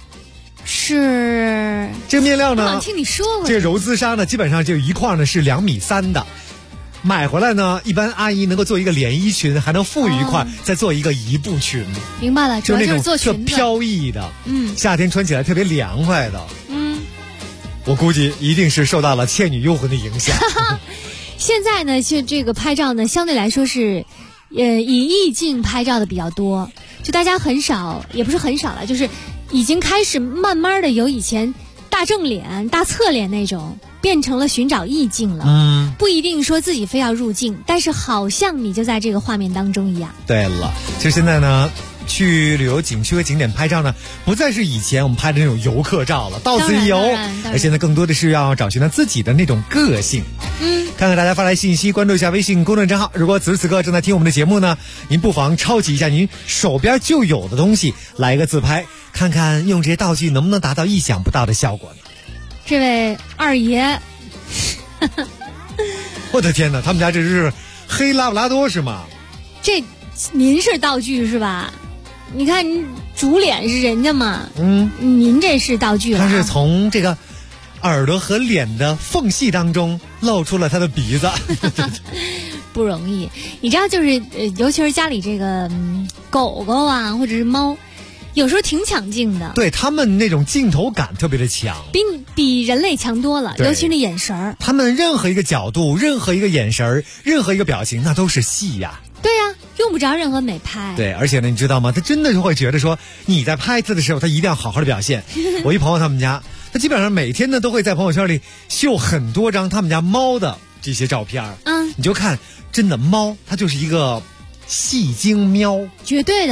是这个面料呢， 我想听你说过。 这个柔姿纱呢，基本上就一块呢是2.3米的，买回来呢，一般阿姨能够做一个连衣裙，还能富裕一块，再做一个一步裙。 明白了，主要就是做裙子， 特飘逸的，夏天穿起来特别凉快的。我估计一定是受到了《倩女幽魂》的影响。 现在呢，就这个拍照呢，相对来说是，以意境拍照的比较多，就大家很少，也不是很少了，就是已经开始慢慢的由以前大正脸、大侧脸那种，变成了寻找意境了。不一定说自己非要入境，但是好像你就在这个画面当中一样。 对了，其实现在呢，去旅游景区和景点拍照呢，不再是以前我们拍的那种游客照了，到此一游，而现在更多的是要找寻到自己的那种个性。看看大家发来信息，关注一下微信公众账号。如果此时此刻正在听我们的节目呢，您不妨抄起一下您手边就有的东西，来一个自拍，看看用这些道具能不能达到意想不到的效果呢？ 这位二爷， 我的天哪，他们家这是黑拉布拉多是吗？ 这您是道具是吧？你看您主脸是人家嘛，您这是道具了。 他是从这个耳朵和脸的缝隙当中露出了他的鼻子。 不容易，你知道就是尤其是家里这个狗狗啊或者是猫，有时候挺抢镜的。 对，他们那种镜头感特别的强， 比人类强多了，尤其是那眼神儿。 他们任何一个角度、任何一个眼神、任何一个表情，那都是戏呀。 对呀，用不着任何美拍。 对，而且呢，你知道吗？他真的就会觉得说，你在拍他的时候，他一定要好好的表现。我一朋友他们家，他基本上每天呢都会在朋友圈里秀很多张他们家猫的这些照片。 嗯， 你就看，真的猫，它就是一个戏精喵， 绝对的。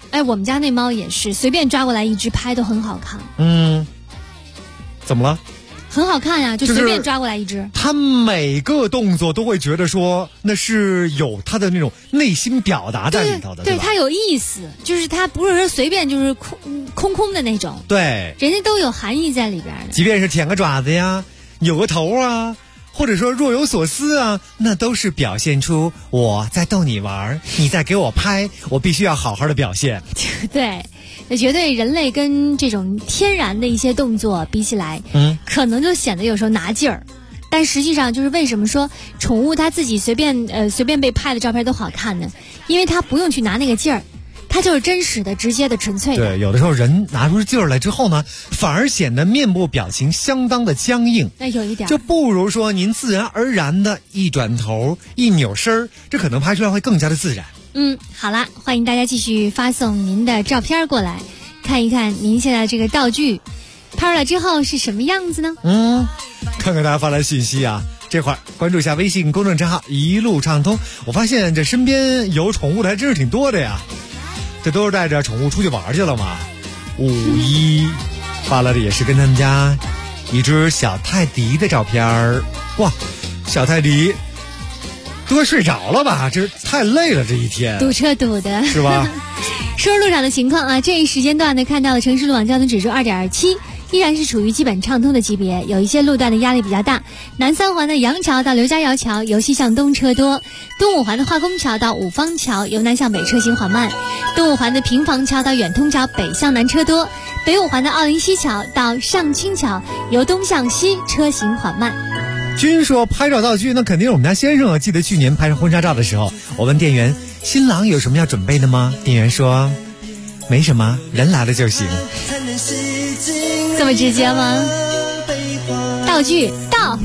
哎，我们家那猫也是，随便抓过来一只拍都很好看。 怎么了？ 很好看呀，就随便抓过来一只。 它每个动作都会觉得说那是有它的那种内心表达在里头的， 对，它有意思，就是它不是说随便就是空的那种。 对， 人家都有含义在里边的。 即便是舔个爪子呀，扭个头啊，或者说若有所思啊，那都是表现出我在逗你玩，你在给我拍，我必须要好好的表现。 对，那绝对人类跟这种天然的一些动作比起来，可能就显得有时候拿劲儿。但实际上就是为什么说宠物它自己随便被拍的照片都好看呢？因为它不用去拿那个劲儿，它就是真实的、直接的、纯粹的。 对，有的时候人拿出劲儿来之后呢，反而显得面部表情相当的僵硬。 那有一点， 就不如说您自然而然的一转头、一扭身，这可能拍出来会更加的自然。 好啦，欢迎大家继续发送您的照片过来，看一看您现在这个道具拍出来之后是什么样子呢？ 看看大家发来信息啊。这会儿关注一下微信公众账号一路畅通，我发现这身边有宠物的还真是挺多的呀。这都是带着宠物出去玩去了嘛。51发来的也是跟他们家一只小泰迪的照片。哇，小泰迪都快睡着了吧，这太累了，这一天堵车堵的是吧？ 说路上的情况啊，这一时间段呢，看到了城市路网交通指数2.7，依然是处于基本畅通的级别，有一些路段的压力比较大。南三环的杨桥到刘家窑桥由西向东车多，东五环的化工桥到五方桥由南向北车行缓慢，东五环的平房桥到远通桥北向南车多，北五环的奥林西桥到上清桥由东向西车行缓慢。 君说拍照道具，那肯定是我们家先生啊。记得去年拍上婚纱照的时候，我问店员新郎有什么要准备的吗？店员说没什么，人来了就行。 这么直接吗？道具到，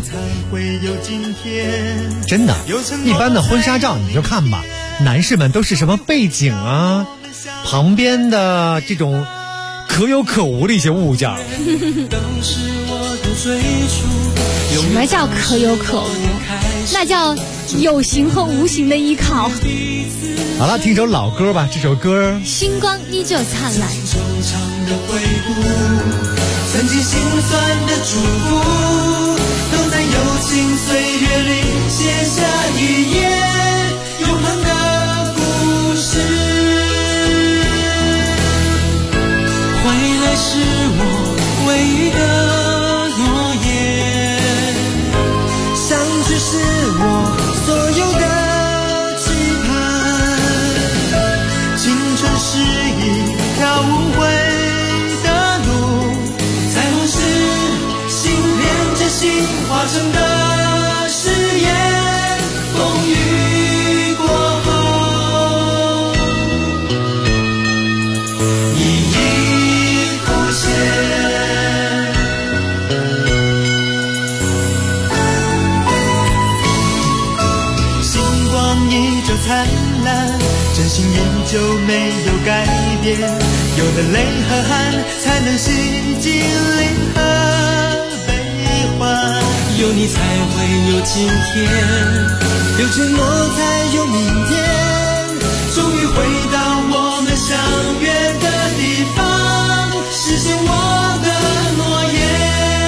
真的，一般的婚纱照你就看吧，男士们都是什么背景啊，旁边的这种可有可无的一些物件。 什么叫可有可无？那叫有形和无形的依靠。 好了，听首老歌吧，这首歌星光依旧灿烂。 曾经心酸的祝福，都在有情岁月里写下一页永恒的故事。回来是我唯一的诺言，相聚是我所有的期盼。青春是一条无悔的路，彩虹是心连着心化成的誓言，风雨过后一一浮现。星光依旧灿烂，真心依旧没有改变，有了泪和汗才能洗净灵和悲欢，有你才会有今天，有承诺才有明天，终于回到我们相约的地方，实现我的诺言。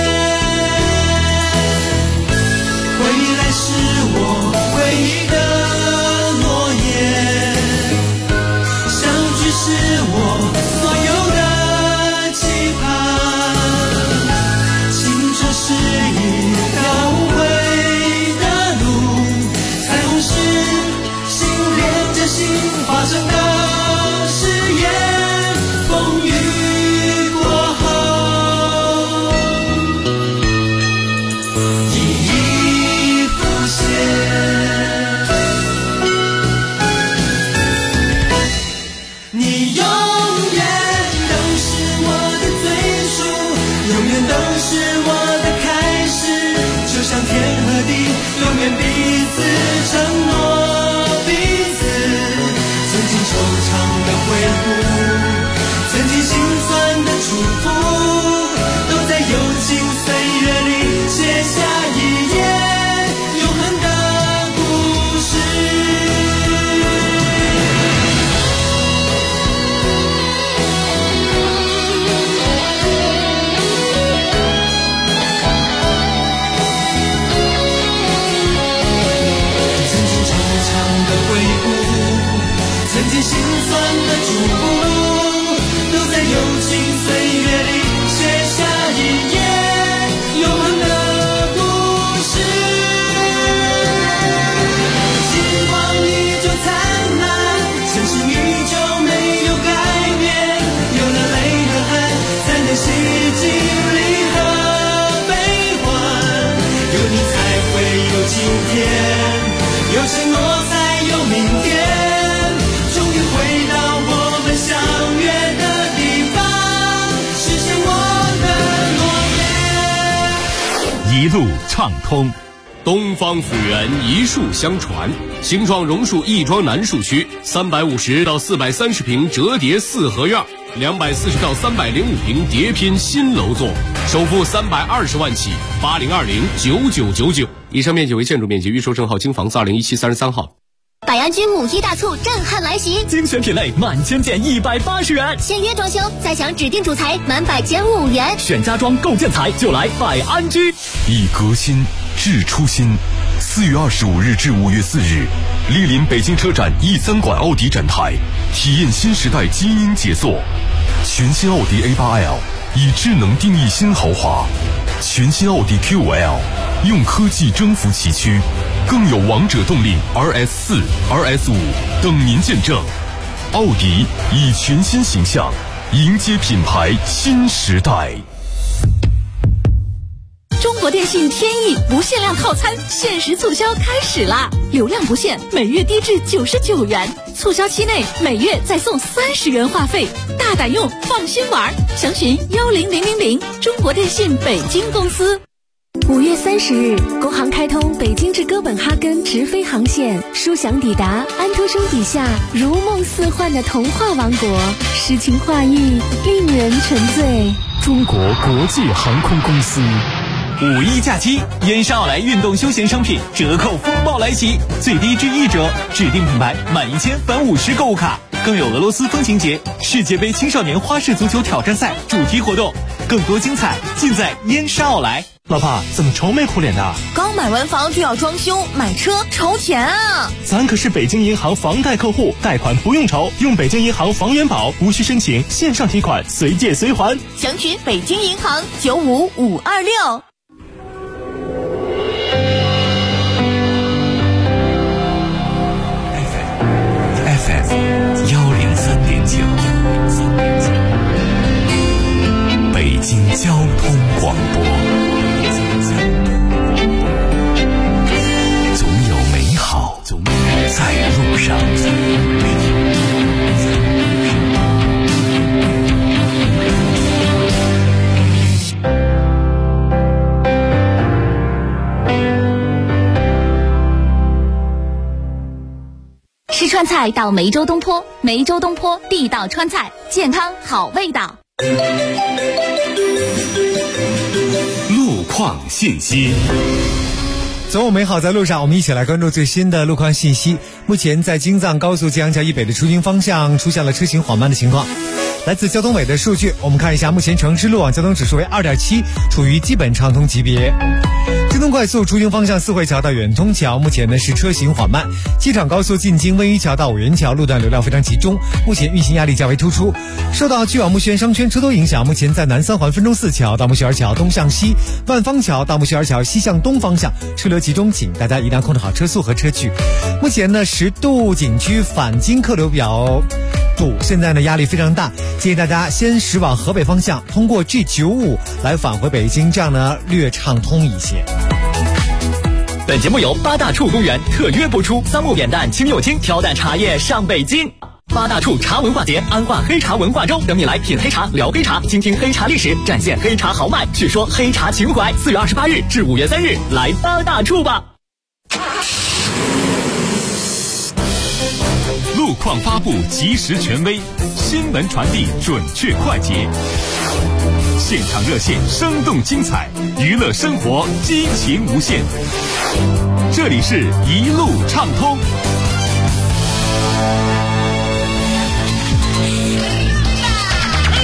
回来是我唯一的诺言，相聚是我所有的期盼。青春是一条无悔的路，彩虹是心连心酸的祝福，都在友情岁月里写下一页永恒的故事。星光依旧灿烂，真心依旧没有改变，有了泪和汗才能洗净离合悲欢，有你才会有今天，有承诺才有明天，终于回到我们相约的地方，实现我的诺言。 一路畅通。东方府源一树相传，形状榕树亦庄南树区350到430平折叠四合院，240到305平叠拼新楼座，首付320万起，80209999。以上面积为建筑面积，预售证号京房子201733号。 百安居5一大促震撼来袭， 精选品类满千件180元， 签约装修再享指定主材满百减5元， 选家装购建材就来百安居。 以革新致初心。4月25日至5月4日，莅临北京车展E3馆奥迪展台，体验新时代基因杰作。全新奥迪 A8L 以智能定义新豪华，全新奥迪 Q5L 用科技征服崎岖，更有王者动力 RS4、RS5 等您见证。奥迪以全新形象迎接品牌新时代。 中国电信天翼不限量套餐限时促销开始啦！流量不限，每月低至99元，促销期内每月再送30元话费，大胆用，放心玩。详询10000，中国电信北京公司。 5月30日，国航开通北京至哥本哈根直飞航线，舒享抵达安徒生笔下如梦似幻的童话王国，诗情画意，令人沉醉。 中国国际航空公司。5·1假期，燕莎奥莱运动休闲商品折扣风暴来袭，最低至1折，指定品牌满1000返50购物卡，更有俄罗斯风情节、世界杯青少年花式足球挑战赛主题活动，更多精彩尽在燕莎奥莱。 老婆，怎么愁眉苦脸的？ 刚买完房就要装修，买车愁钱啊！ 咱可是北京银行房贷客户，贷款不用愁，用北京银行房源保，无需申请，线上提款，随借随还。 详询北京银行95526。 103.9，北京交通广播。总有美好在路上。 吃川菜到梅州东坡，梅州东坡地道川菜，健康好味道。 路况信息。 总有美好在路上，我们一起来关注最新的路况信息。目前在京藏高速吉阳桥以北的出京方向出现了车行缓慢的情况。来自交通委的数据，我们看一下，目前城市路网交通指数为2.7，处于基本畅通级别。京通快速出京方向四惠桥到远通桥，目前呢是车行缓慢。机场高速进京温榆桥到五元桥路段流量非常集中，目前运行压力较为突出。受到去往木樨园商圈车多影响，目前在南三环分钟寺桥到木樨园桥东向西、万方桥到木樨园桥西向东方向车流集中，请大家一定要控制好车速和车距。目前呢10渡景区返京客流表堵，现在呢压力非常大，建议大家先驶往河北方向，通过 G95 来返回北京，这样呢略畅通一些。 本节目由八大处公园特约播出，3木扁担清又轻，挑担茶叶上北京。八大处茶文化节，安化黑茶文化周，等你来品黑茶、聊黑茶，倾听黑茶历史，展现黑茶豪迈，叙说黑茶情怀。4月28日至5月3日，来八大处吧。 路况发布及时权威，新闻传递准确快捷，现场热线生动精彩，娱乐生活激情无限。这里是一路畅通。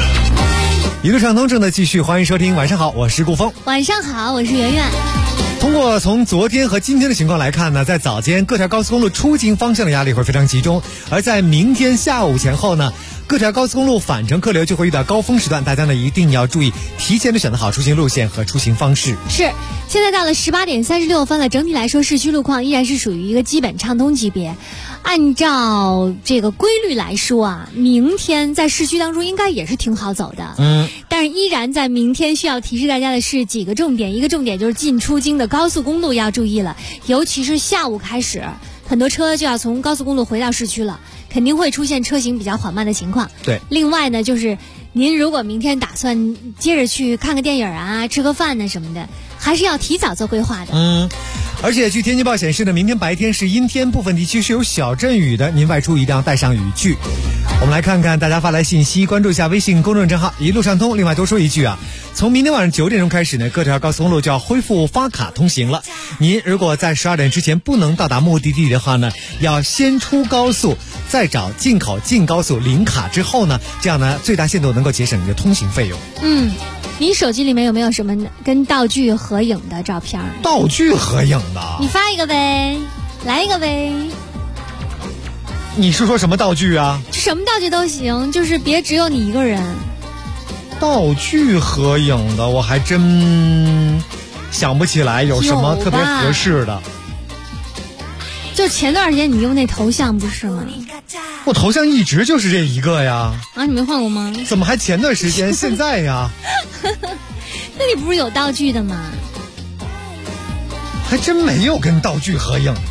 一路畅通正在继续，欢迎收听。晚上好，我是顾峰。 晚上好，我是圆圆。 通通过从昨天和今天的情况来看呢，在早间各条高速公路出京方向的压力会非常集中，而在明天下午前后呢，各条高速公路返程客流就会遇到高峰时段，大家呢一定要注意提前的选择好出行路线和出行方式。 是，现在到了18点36分了，整体来说市区路况依然是属于一个基本畅通级别。按照这个规律来说啊，明天在市区当中应该也是挺好走的。但是依然在明天需要提示大家的是几个重点，一个重点就是进出京的高速公路要注意了，尤其是下午开始，很多车就要从高速公路回到市区了，肯定会出现车行比较缓慢的情况。 对， 另外呢，就是您如果明天打算接着去看个电影啊、吃个饭呢什么的，还是要提早做规划的。 而且据天气预报显示呢，明天白天是阴天，部分地区是有小阵雨的，您外出一定要带上雨具。我们来看看大家发来信息，关注一下微信公众账号一路上通。另外多说一句啊，从明天晚上9点钟开始呢，各条高速公路就要恢复发卡通行了。您如果在12点之前不能到达目的地的话呢，要先出高速，再找进口进高速领卡之后呢，这样呢最大限度能够节省你的通行费用。 你手机里面有没有什么跟道具合影的照片？ 道具合影的？ 你发一个呗，来一个呗。 你是说什么道具啊？ 什么道具都行，就是别只有你一个人。 道具合影的我还真想不起来有什么特别合适的。 就前段时间你用那头像不是吗？ 我头像一直就是这一个呀。 啊，你没换过吗？ 怎么还前段时间现在呀？ 那你不是有道具的吗？ 还真没有跟道具合影的。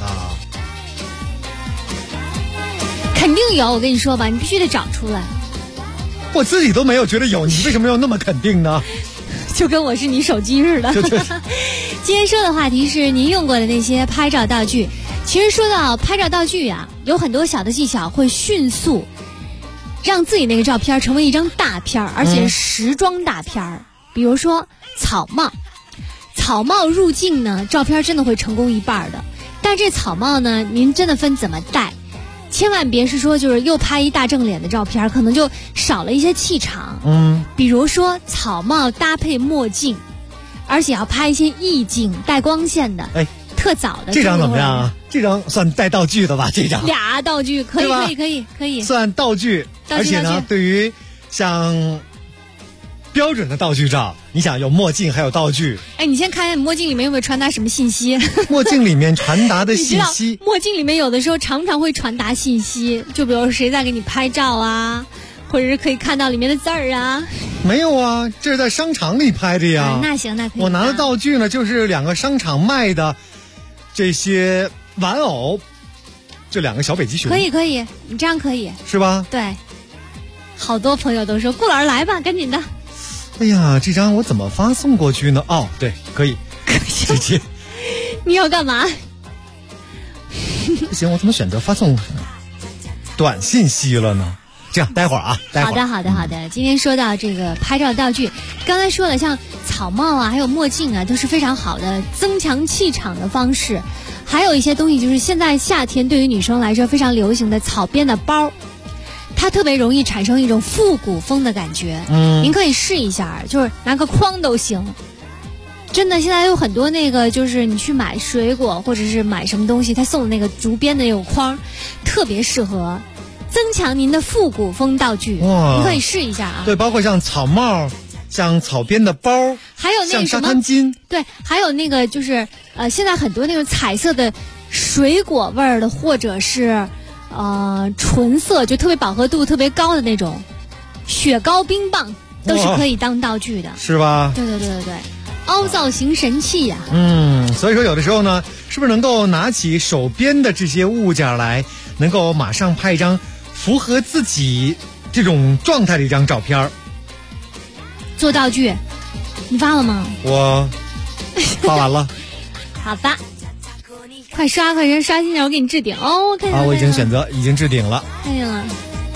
肯定有，我跟你说吧，你必须得找出来。 我自己都没有觉得有，你为什么要那么肯定呢？ 就跟我是你手机似的。今天说的话题是您用过的那些拍照道具。其实说到拍照道具啊，有很多小的技巧会迅速让自己那个照片成为一张大片，而且时装大片。比如说草帽入镜呢，照片真的会成功一半的。但这草帽呢，您真的分怎么戴，千万别是说就是又拍一大正脸的照片，可能就少了一些气场。比如说草帽搭配墨镜，而且要拍一些意境带光线的。特早的这张怎么样啊？这张算带道具的吧？这张俩道具可以算道具。而且呢，对于像标准的道具照，你想有墨镜还有道具。 你先看看墨镜里面有没有传达什么信息。 墨镜里面传达的信息墨镜里面有的时候常常会传达信息，就比如谁在给你拍照啊，或者是可以看到里面的字儿啊。 没有啊，这是在商场里拍的呀。 那行，那可以。 我拿的道具呢，就是2个商场卖的这些玩偶，这2个小北极熊。 可以，你这样可以是吧？ 对，好多朋友都说顾老师来吧，赶紧的。 哎呀，这张我怎么发送过去呢？哦，对，可以直接。 你要干嘛？ 不行，我怎么选择发送短信息了呢？这样，待会儿啊，待会儿。 好的。今天说到这个拍照道具，刚才说了，像草帽啊，还有墨镜啊，都是非常好的增强气场的方式。还有一些东西，就是现在夏天对于女生来说非常流行的草编的包，它特别容易产生一种复古风的感觉。您可以试一下，就是拿个筐都行。真的，现在有很多那个，就是你去买水果或者是买什么东西，他送的那个竹编的那种筐，特别适合增强您的复古风道具。你可以试一下啊。 对，包括像草帽，像草编的包， 还有那个像沙滩巾。 对，还有那个就是现在很多那种彩色的水果味儿的，或者是纯色，就特别饱和度特别高的那种雪糕冰棒，都是可以当道具的， 是吧？ 对，凹造型神器呀。 所以说有的时候呢，是不是能够拿起手边的这些物件来，能够马上拍一张符合自己这种状态的一张照片？ 做道具，你发了吗？ 我发完了。 好吧，快刷新点，我给你置顶哦。看见了， 我已经选择，已经置顶了。 看见了。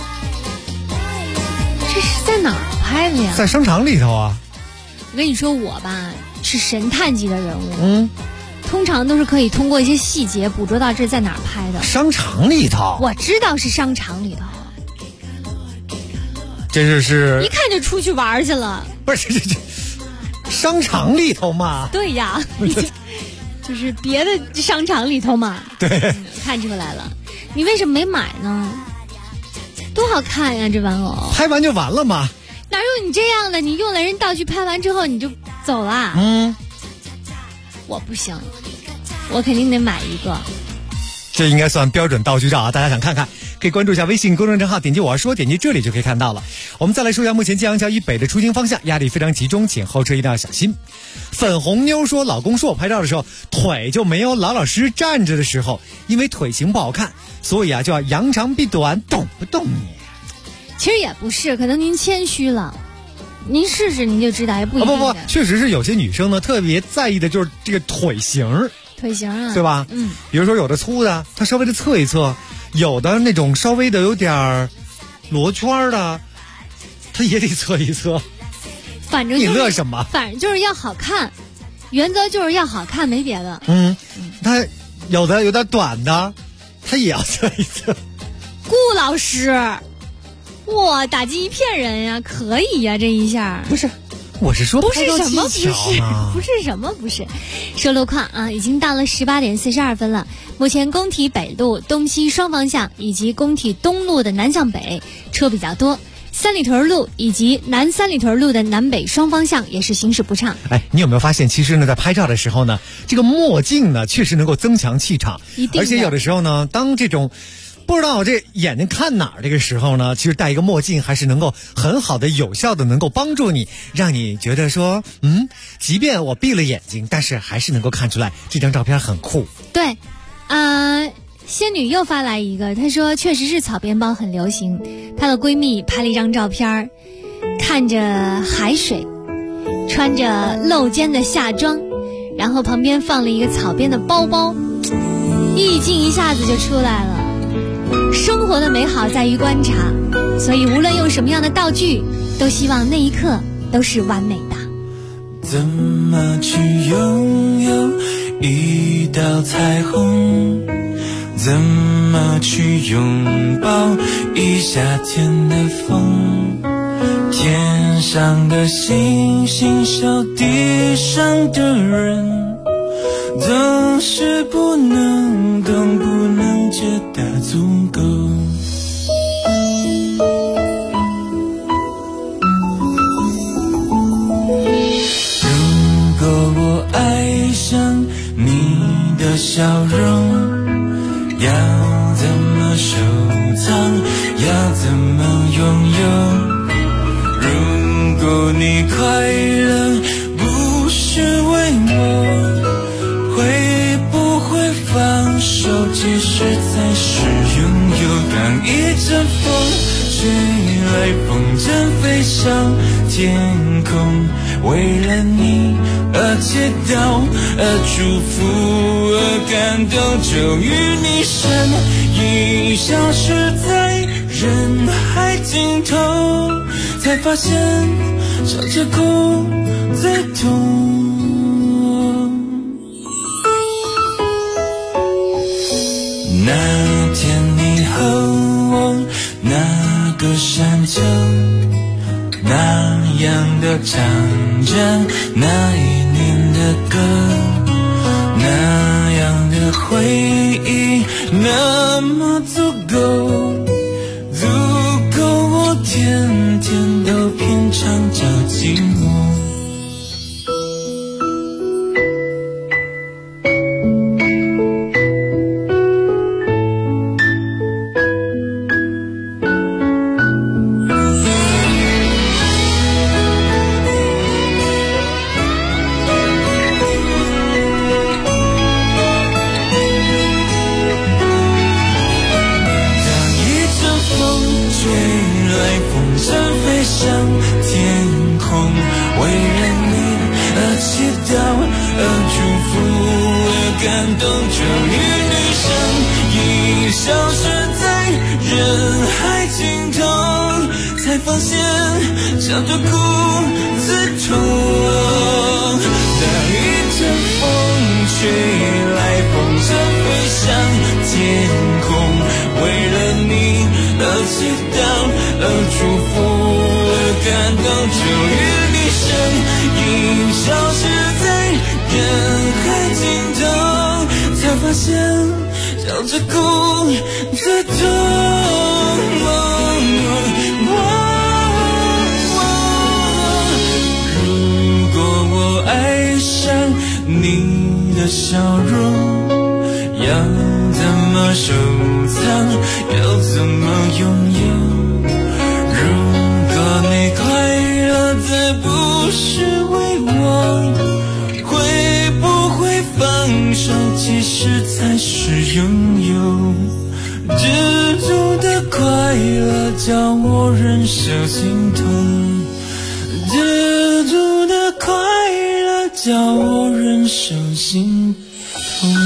这是在哪儿拍的呀？ 在商场里头啊。 我跟你说，我吧是神探级的人物，通常都是可以通过一些细节捕捉到这在哪儿拍的。 商场里头？ 我知道是商场里头。 这是一看就出去玩去了。 不是这商场里头嘛？ 对呀。 就是别的商场里头嘛。 对， 看出来了。你为什么没买呢？多好看呀，这玩偶。 拍完就完了嘛。 哪有你这样的？你用了人道具拍完之后你就走啦？我不行，我肯定得买一个。 这应该算标准道具照啊！大家想看看，可以关注一下微信公众账号，点击我要说，点击这里就可以看到了。我们再来说一下目前金阳桥以北的出行方向压力非常集中，请后车一定要小心。粉红妞说，老公说我拍照的时候腿就没有老老实实站着的时候，因为腿型不好看，所以啊就要扬长避短，懂不懂你？ 其实也不是，可能您谦虚了，您试试您就知道，也不一定。 不，确实是有些女生呢特别在意的就是这个腿型。 腿型啊， 对吧？比如说有的粗的，它稍微的侧一侧；有的那种稍微的有点罗圈的，它也得侧一侧。 反正、 你乐什么？ 反正就是要好看，原则就是要好看，没别的。 它有的有点短的，它也要侧一侧。 顾老师，哇，打击一片人呀，可以呀，这一下不是。我是说不是什么，不是什么，不是。说路况啊，已经到了18点42分了。目前工体北路东西双方向以及工体东路的南向北车比较多，三里屯路以及南三里屯路的南北双方向也是行驶不畅。 你有没有发现，其实呢，在拍照的时候呢，这个墨镜呢，确实能够增强气场，而且有的时候呢，当这种不知道这眼睛看哪儿这个时候呢，其实戴一个墨镜还是能够很好的有效的能够帮助你，让你觉得说即便我闭了眼睛，但是还是能够看出来这张照片很酷。 对仙女又发来一个，她说确实是草编包很流行，她的闺蜜拍了一张照片，看着海水，穿着露肩的夏装，然后旁边放了一个草编的包包，意境一下子就出来了。生活的美好在于观察，所以无论用什么样的道具，都希望那一刻都是完美的。 怎么去拥有一道彩虹？怎么去拥抱一夏天的风？天上的星星手地上的人，总是不能懂，不能觉得足够。如果我爱上你的笑容，要怎么收藏，要怎么拥有？如果你快乐不是为我，会不会放手，其实才是拥有。当一阵风吹来，风筝飞上天空，为了你而祈祷，而祝福，而感动，终于你身影消失在人海尽头，才发现笑着哭最痛。那天你和我那个山丘，那样的唱着那一年的歌，那样的回忆那么足够，足够我天天都品尝着寂寞。笑着哭最痛。当一阵风吹来，风筝飞向天空，为了你而祈祷，而祝福，而感动，终于你身影消失在人海尽头。 现笑着哭的痛。如果我爱上你的笑容，要怎么收藏，要怎么拥有？如果你快乐再不是为我，会不会放手其实才是拥有？知足的快乐叫我忍受心痛，知足的快乐叫我忍受心痛。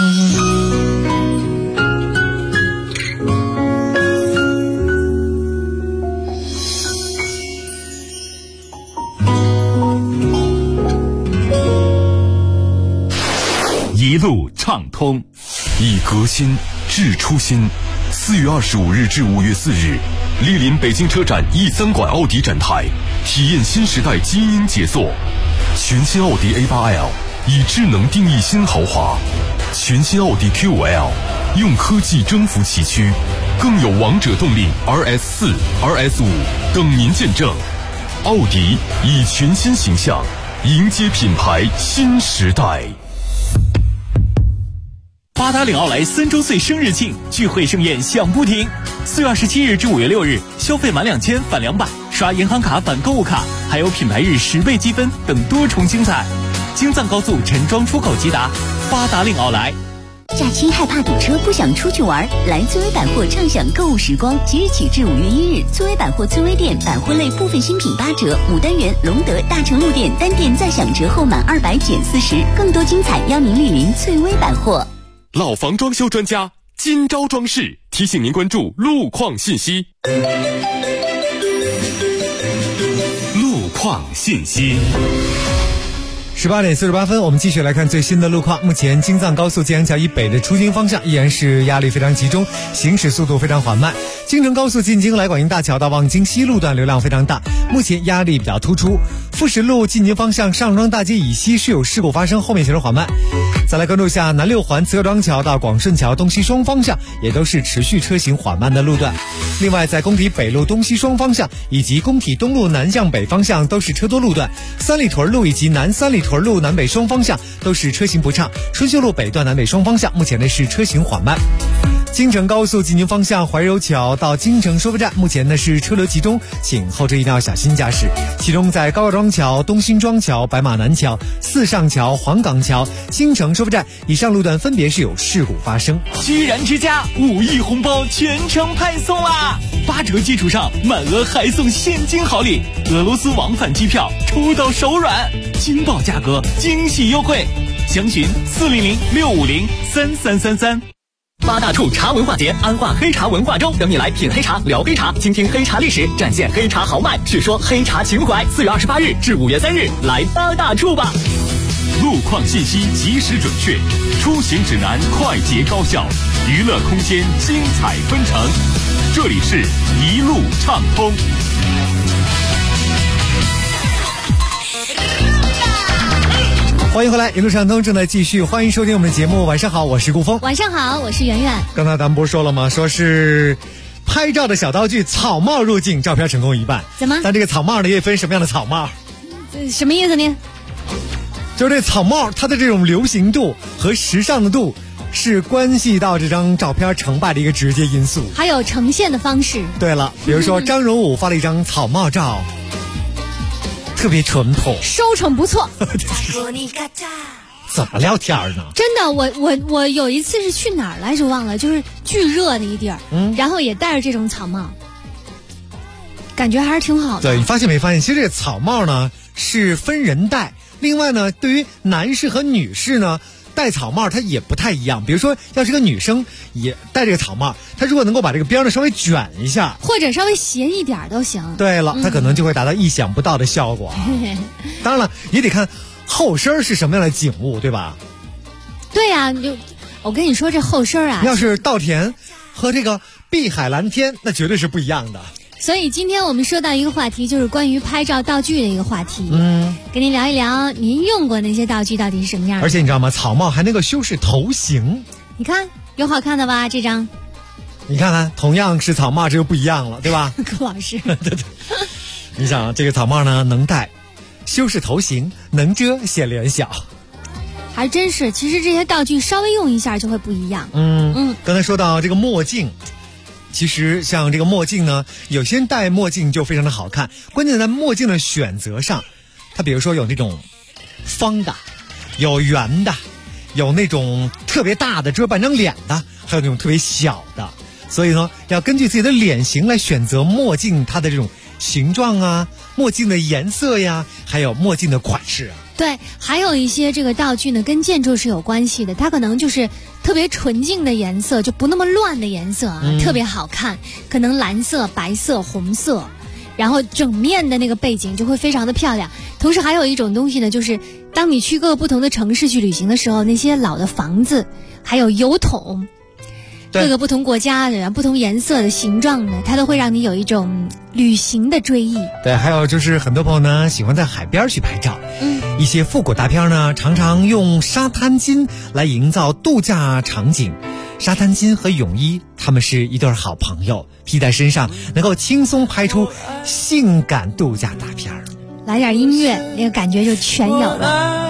一路畅通， 以革新治初心。4月25日至5月4日，莅临北京车展E3馆奥迪展台，体验新时代基因解锁。全新奥迪 A8L 以智能定义新豪华，全新奥迪 Q5L 用科技征服崎岖，更有王者动力 RS4、RS5 等您见证。奥迪以全新形象迎接品牌新时代。 八达岭奥莱3周岁生日庆，聚会盛宴响不停。4月27日至5月6日，消费满2000返200，刷银行卡返购物卡，还有品牌日10倍积分等多重精彩。京藏高速陈庄出口吉达，八达岭奥莱。 假期害怕堵车，不想出去玩，来翠微百货畅享购物时光。即日起至5月1日，翠微百货翠微店百货类部分新品8折，牡丹园、隆德、大成路店单店再享折后满200减40，更多精彩邀您莅临翠微百货。 老房装修专家金招装饰提醒您关注路况信息。 路况信息。 18点48分，我们继续来看最新的路况。目前京藏高速建阳桥以北的出京方向依然是压力非常集中，行驶速度非常缓慢。京承高速进京来广营大桥到望京西路段流量非常大，目前压力比较突出。富士路进京方向上庄大街以西是有事故发生，后面行驶缓慢。再来关注一下南六环慈河庄桥到广顺桥东西双方向也都是持续车行缓慢的路段。另外在工体北路东西双方向以及工体东路南向北方向都是车多路段，三里屯路以及南三里屯路南北双方向都是车行不畅，春秀路北段南北双方向目前呢是车行缓慢。京承高速进京方向怀柔桥到京承收费站目前呢是车流集中，请后车一定要小心驾驶。其中在高家庄桥、东辛庄桥、白马南桥、四上桥、黄岗桥、京承收费站以上路段分别是有事故发生。 居然之家5亿红包全程派送啦！8折基础上满额还送现金好礼，俄罗斯往返机票抽到手软，惊爆价格，惊喜优惠，详询400-650-3333。 8大处茶文化节，安化黑茶文化周，等你来品黑茶、聊黑茶，倾听黑茶历史，展现黑茶豪迈，叙说黑茶情怀。4月28日至5月3日，来8大处吧！ 路况信息及时准确，出行指南快捷高效，娱乐空间精彩纷呈。这里是一路畅通。 欢迎回来，一路畅通正在继续，欢迎收听我们的节目。晚上好，我是顾峰。 晚上好，我是圆圆。 刚才咱们不是说了吗？说是拍照的小道具草帽入镜，照片成功一半。 怎么？ 但这个草帽呢也分什么样的草帽？ 什么意思呢？ 就是这草帽它的这种流行度和时尚的度是关系到这张照片成败的一个直接因素， 还有呈现的方式。 对了，比如说张荣武发了一张草帽照，特别淳朴， 收成不错。 怎么聊天呢？ 真的，我有一次是去哪儿来着忘了，就是巨热的一地儿，然后也戴着这种草帽，感觉还是挺好的。 对，你发现没发现？其实这个草帽呢是分人戴，另外呢，对于男士和女士呢，戴草帽它也不太一样。比如说，要是个女生也戴这个草帽，她如果能够把这个边呢稍微卷一下， 或者稍微斜一点都行。 对了，她可能就会达到意想不到的效果。当然了，也得看后身是什么样的景物，对吧？ 对呀，我跟你说这后身啊， 要是稻田和这个碧海蓝天，那绝对是不一样的。 所以今天我们说到一个话题，就是关于拍照道具的一个话题。跟您聊一聊您用过那些道具到底是什么样的。 而且你知道吗？草帽还能够修饰头型。 你看有好看的吧？这张， 你看看，同样是草帽，这就不一样了，对吧？ 顾老师， 对对。你想这个草帽呢，能戴，修饰头型，能遮显脸小。 还真是，其实这些道具稍微用一下就会不一样。 刚才说到这个墨镜，其实像这个墨镜呢，有些人戴墨镜就非常的好看，关键在墨镜的选择上，它比如说有那种方的，有圆的，有那种特别大的遮半张脸的，还有那种特别小的，所以呢，要根据自己的脸型来选择墨镜它的这种形状啊，墨镜的颜色呀，还有墨镜的款式啊。 对，还有一些这个道具呢，跟建筑是有关系的，它可能就是特别纯净的颜色，就不那么乱的颜色啊，特别好看，可能蓝色、白色、红色，然后整面的那个背景就会非常的漂亮。同时还有一种东西呢，就是当你去各个不同的城市去旅行的时候，那些老的房子，还有油桶，各个不同国家的、不同颜色的、形状的，它都会让你有一种旅行的追忆。 对，还有就是很多朋友呢喜欢在海边去拍照，一些复古大片呢常常用沙滩巾来营造度假场景。沙滩巾和泳衣，他们是一对好朋友，披在身上能够轻松拍出性感度假大片。 来点音乐，那个感觉就全有了。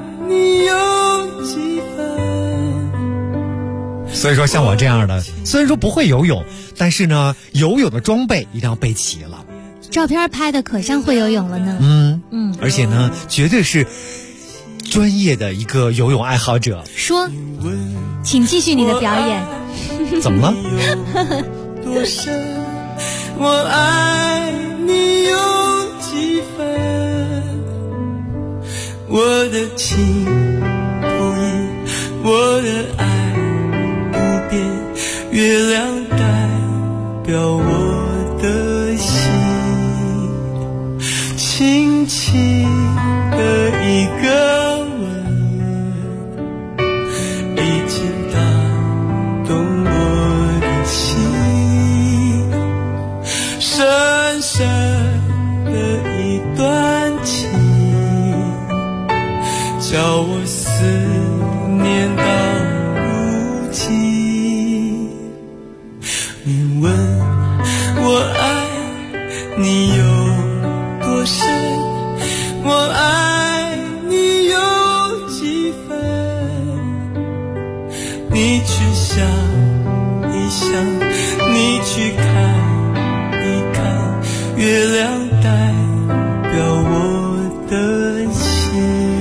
所以说像我这样的，虽然说不会游泳，但是呢游泳的装备一定要备齐了。 照片拍的可像会游泳了呢。 而且呢绝对是专业的一个游泳爱好者。 说，请继续你的表演。 怎么了？ 多深，我爱你有几分？我的情不移，我的爱不变，月亮代表我的心，轻轻的一个吻，已经打动我的心，深深的一段情，叫我思念到如今。你问我爱你有多深，我爱你有几分？你去想一想，你去看一看，月亮代表我的心。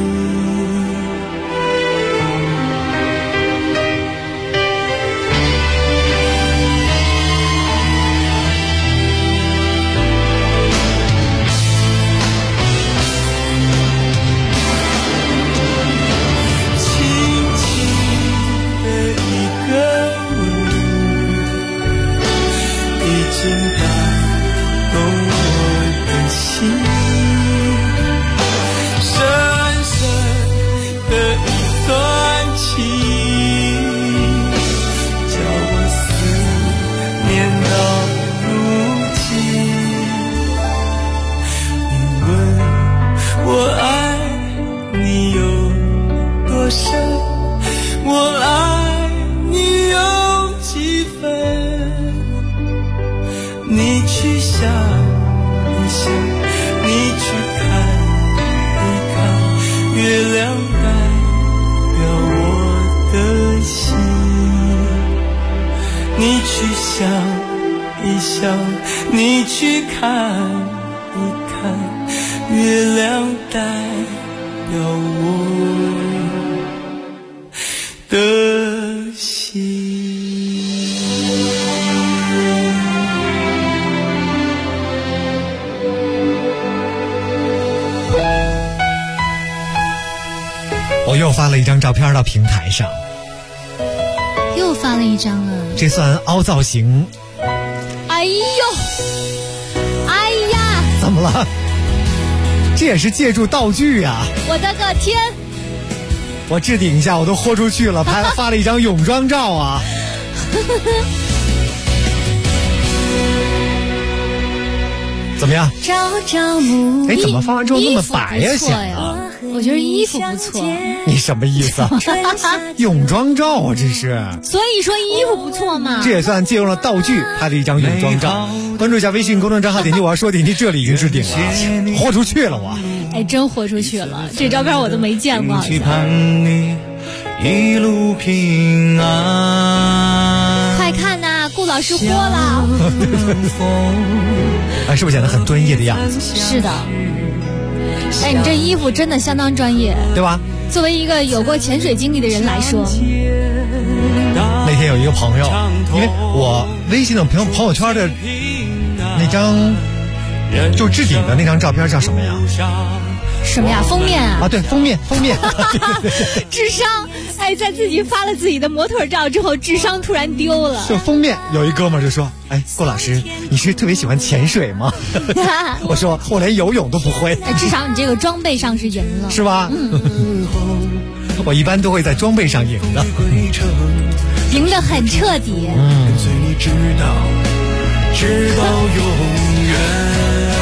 已经打动我的心，深深的一段情，叫我思念到如今。你问我爱你有多深，我爱你有几分？你去想一想，你去看一看，月亮代表我的心。你去想一想，你去看一看，月亮代表我的心。 我又发了一张照片到平台上， 又发了一张啊！ 这算凹造型。 哎呦，哎呀！ 怎么了？这也是借助道具啊！ 我的个天！ 我置顶一下，我都豁出去了，发了一张泳装照啊！怎么样？ 朝朝暮哎，怎么发完之后那么白呀？显得我觉得衣服不错。 你什么意思啊？泳装照啊，这是。 所以说衣服不错嘛。 这也算借用了道具拍了一张泳装照。关注一下微信公众账号，点击我要说，点击这里已经是顶了，豁出去了我。 哎，真豁出去了，这照片我都没见过。 期盼你一路平安。 快看呐，顾老师豁了。 哎，是不是显得很专业的样子？ 是的。哎，你这衣服真的相当专业， 对吧？ 作为一个有过潜水经历的人来说， 那天有一个朋友，因为我微信的朋友圈的那张就置顶的那张照片叫什么呀？ 什么呀？封面啊？ 啊，对，封面。 智商，哎，在自己发了自己的模特照之后，智商突然丢了。 就封面有一哥们就说：“哎，郭老师，你是特别喜欢潜水吗？”我说：“我连游泳都不会。” 哎，至少你这个装备上是赢了， 是吧？我一般都会在装备上赢的， 赢得很彻底。 跟随你直到永远。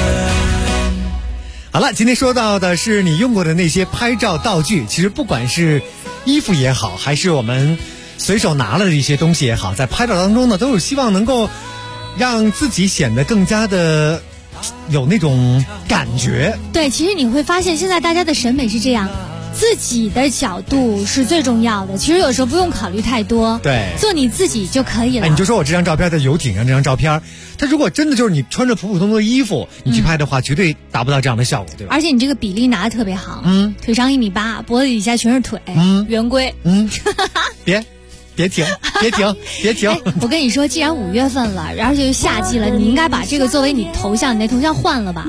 好了，今天说到的是你用过的那些拍照道具。其实不管是衣服也好，还是我们随手拿了的一些东西也好，在拍照当中呢，都是希望能够让自己显得更加的有那种感觉。 对，其实你会发现现在大家的审美是这样，自己的角度是最重要的，其实有时候不用考虑太多， 对， 做你自己就可以了。 哎，你就说我这张照片在游艇上，这张照片它如果真的就是你穿着普普通通的衣服你去拍的话，绝对达不到这样的效果，对吧？ 而且你这个比例拿得特别好，腿上1.8米，脖子底下全是腿，圆规，别停！哎，我跟你说，既然5月份了，而且又夏季了，你应该把这个作为你头像，你那头像换了吧？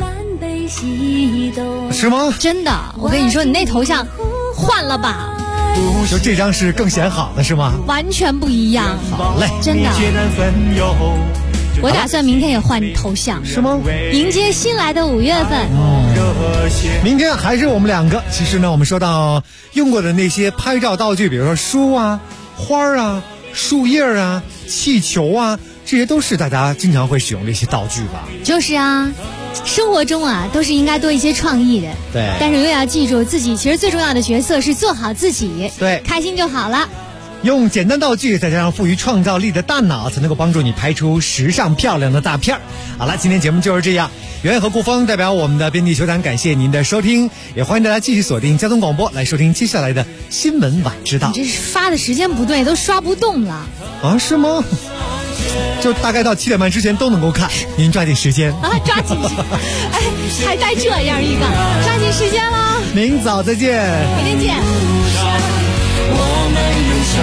是吗？ 真的，我跟你说，你那头像换了吧？ 就这张是更显好的是吗？ 完全不一样。 好嘞， 真的。我打算明天也换头像， 是吗？ 迎接新来的5月份。 明天还是我们2个。其实呢，我们说到用过的那些拍照道具，比如说书啊、花啊、树叶啊、气球啊，这些都是大家经常会使用的一些道具吧？ 就是啊，生活中啊都是应该多一些创意的。 对。 但是又要记住自己，其实最重要的角色是做好自己， 对， 开心就好了。 用简单道具再加上富于创造力的大脑，才能够帮助你拍出时尚漂亮的大片儿。好了，今天节目就是这样。袁和顾峰代表我们的编辑球团感谢您的收听，也欢迎大家继续锁定交通广播来收听接下来的新闻晚知道。 你这是发的时间不对，都刷不动了啊？是吗？就大概到7点半之前都能够看，您抓紧时间啊，抓紧！哎，还带这样一个，抓紧时间了。 明早再见， 明天见。 我们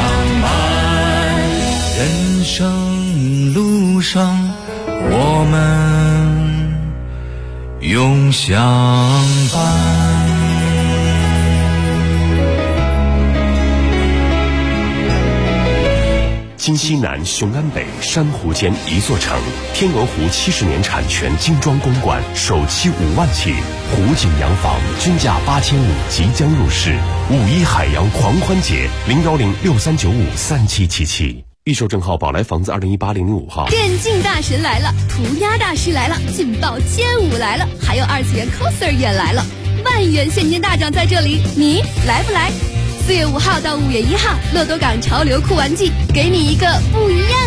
永相伴，人生路上我们永相伴。 京西南、雄安北、珊瑚间一座城，天鹅湖70年产权精装公馆，首期5万起，湖景洋房均价8500即将入市。5·1海洋狂欢节，01063953777。预售证号宝来房子2018-005号。 电竞大神来了，涂鸦大师来了，劲爆街舞来了，还有2次元 coser 也来了，万元现金大奖在这里，你来不来？4月5号到5月1号，乐多港潮流酷玩季，给你一个不一样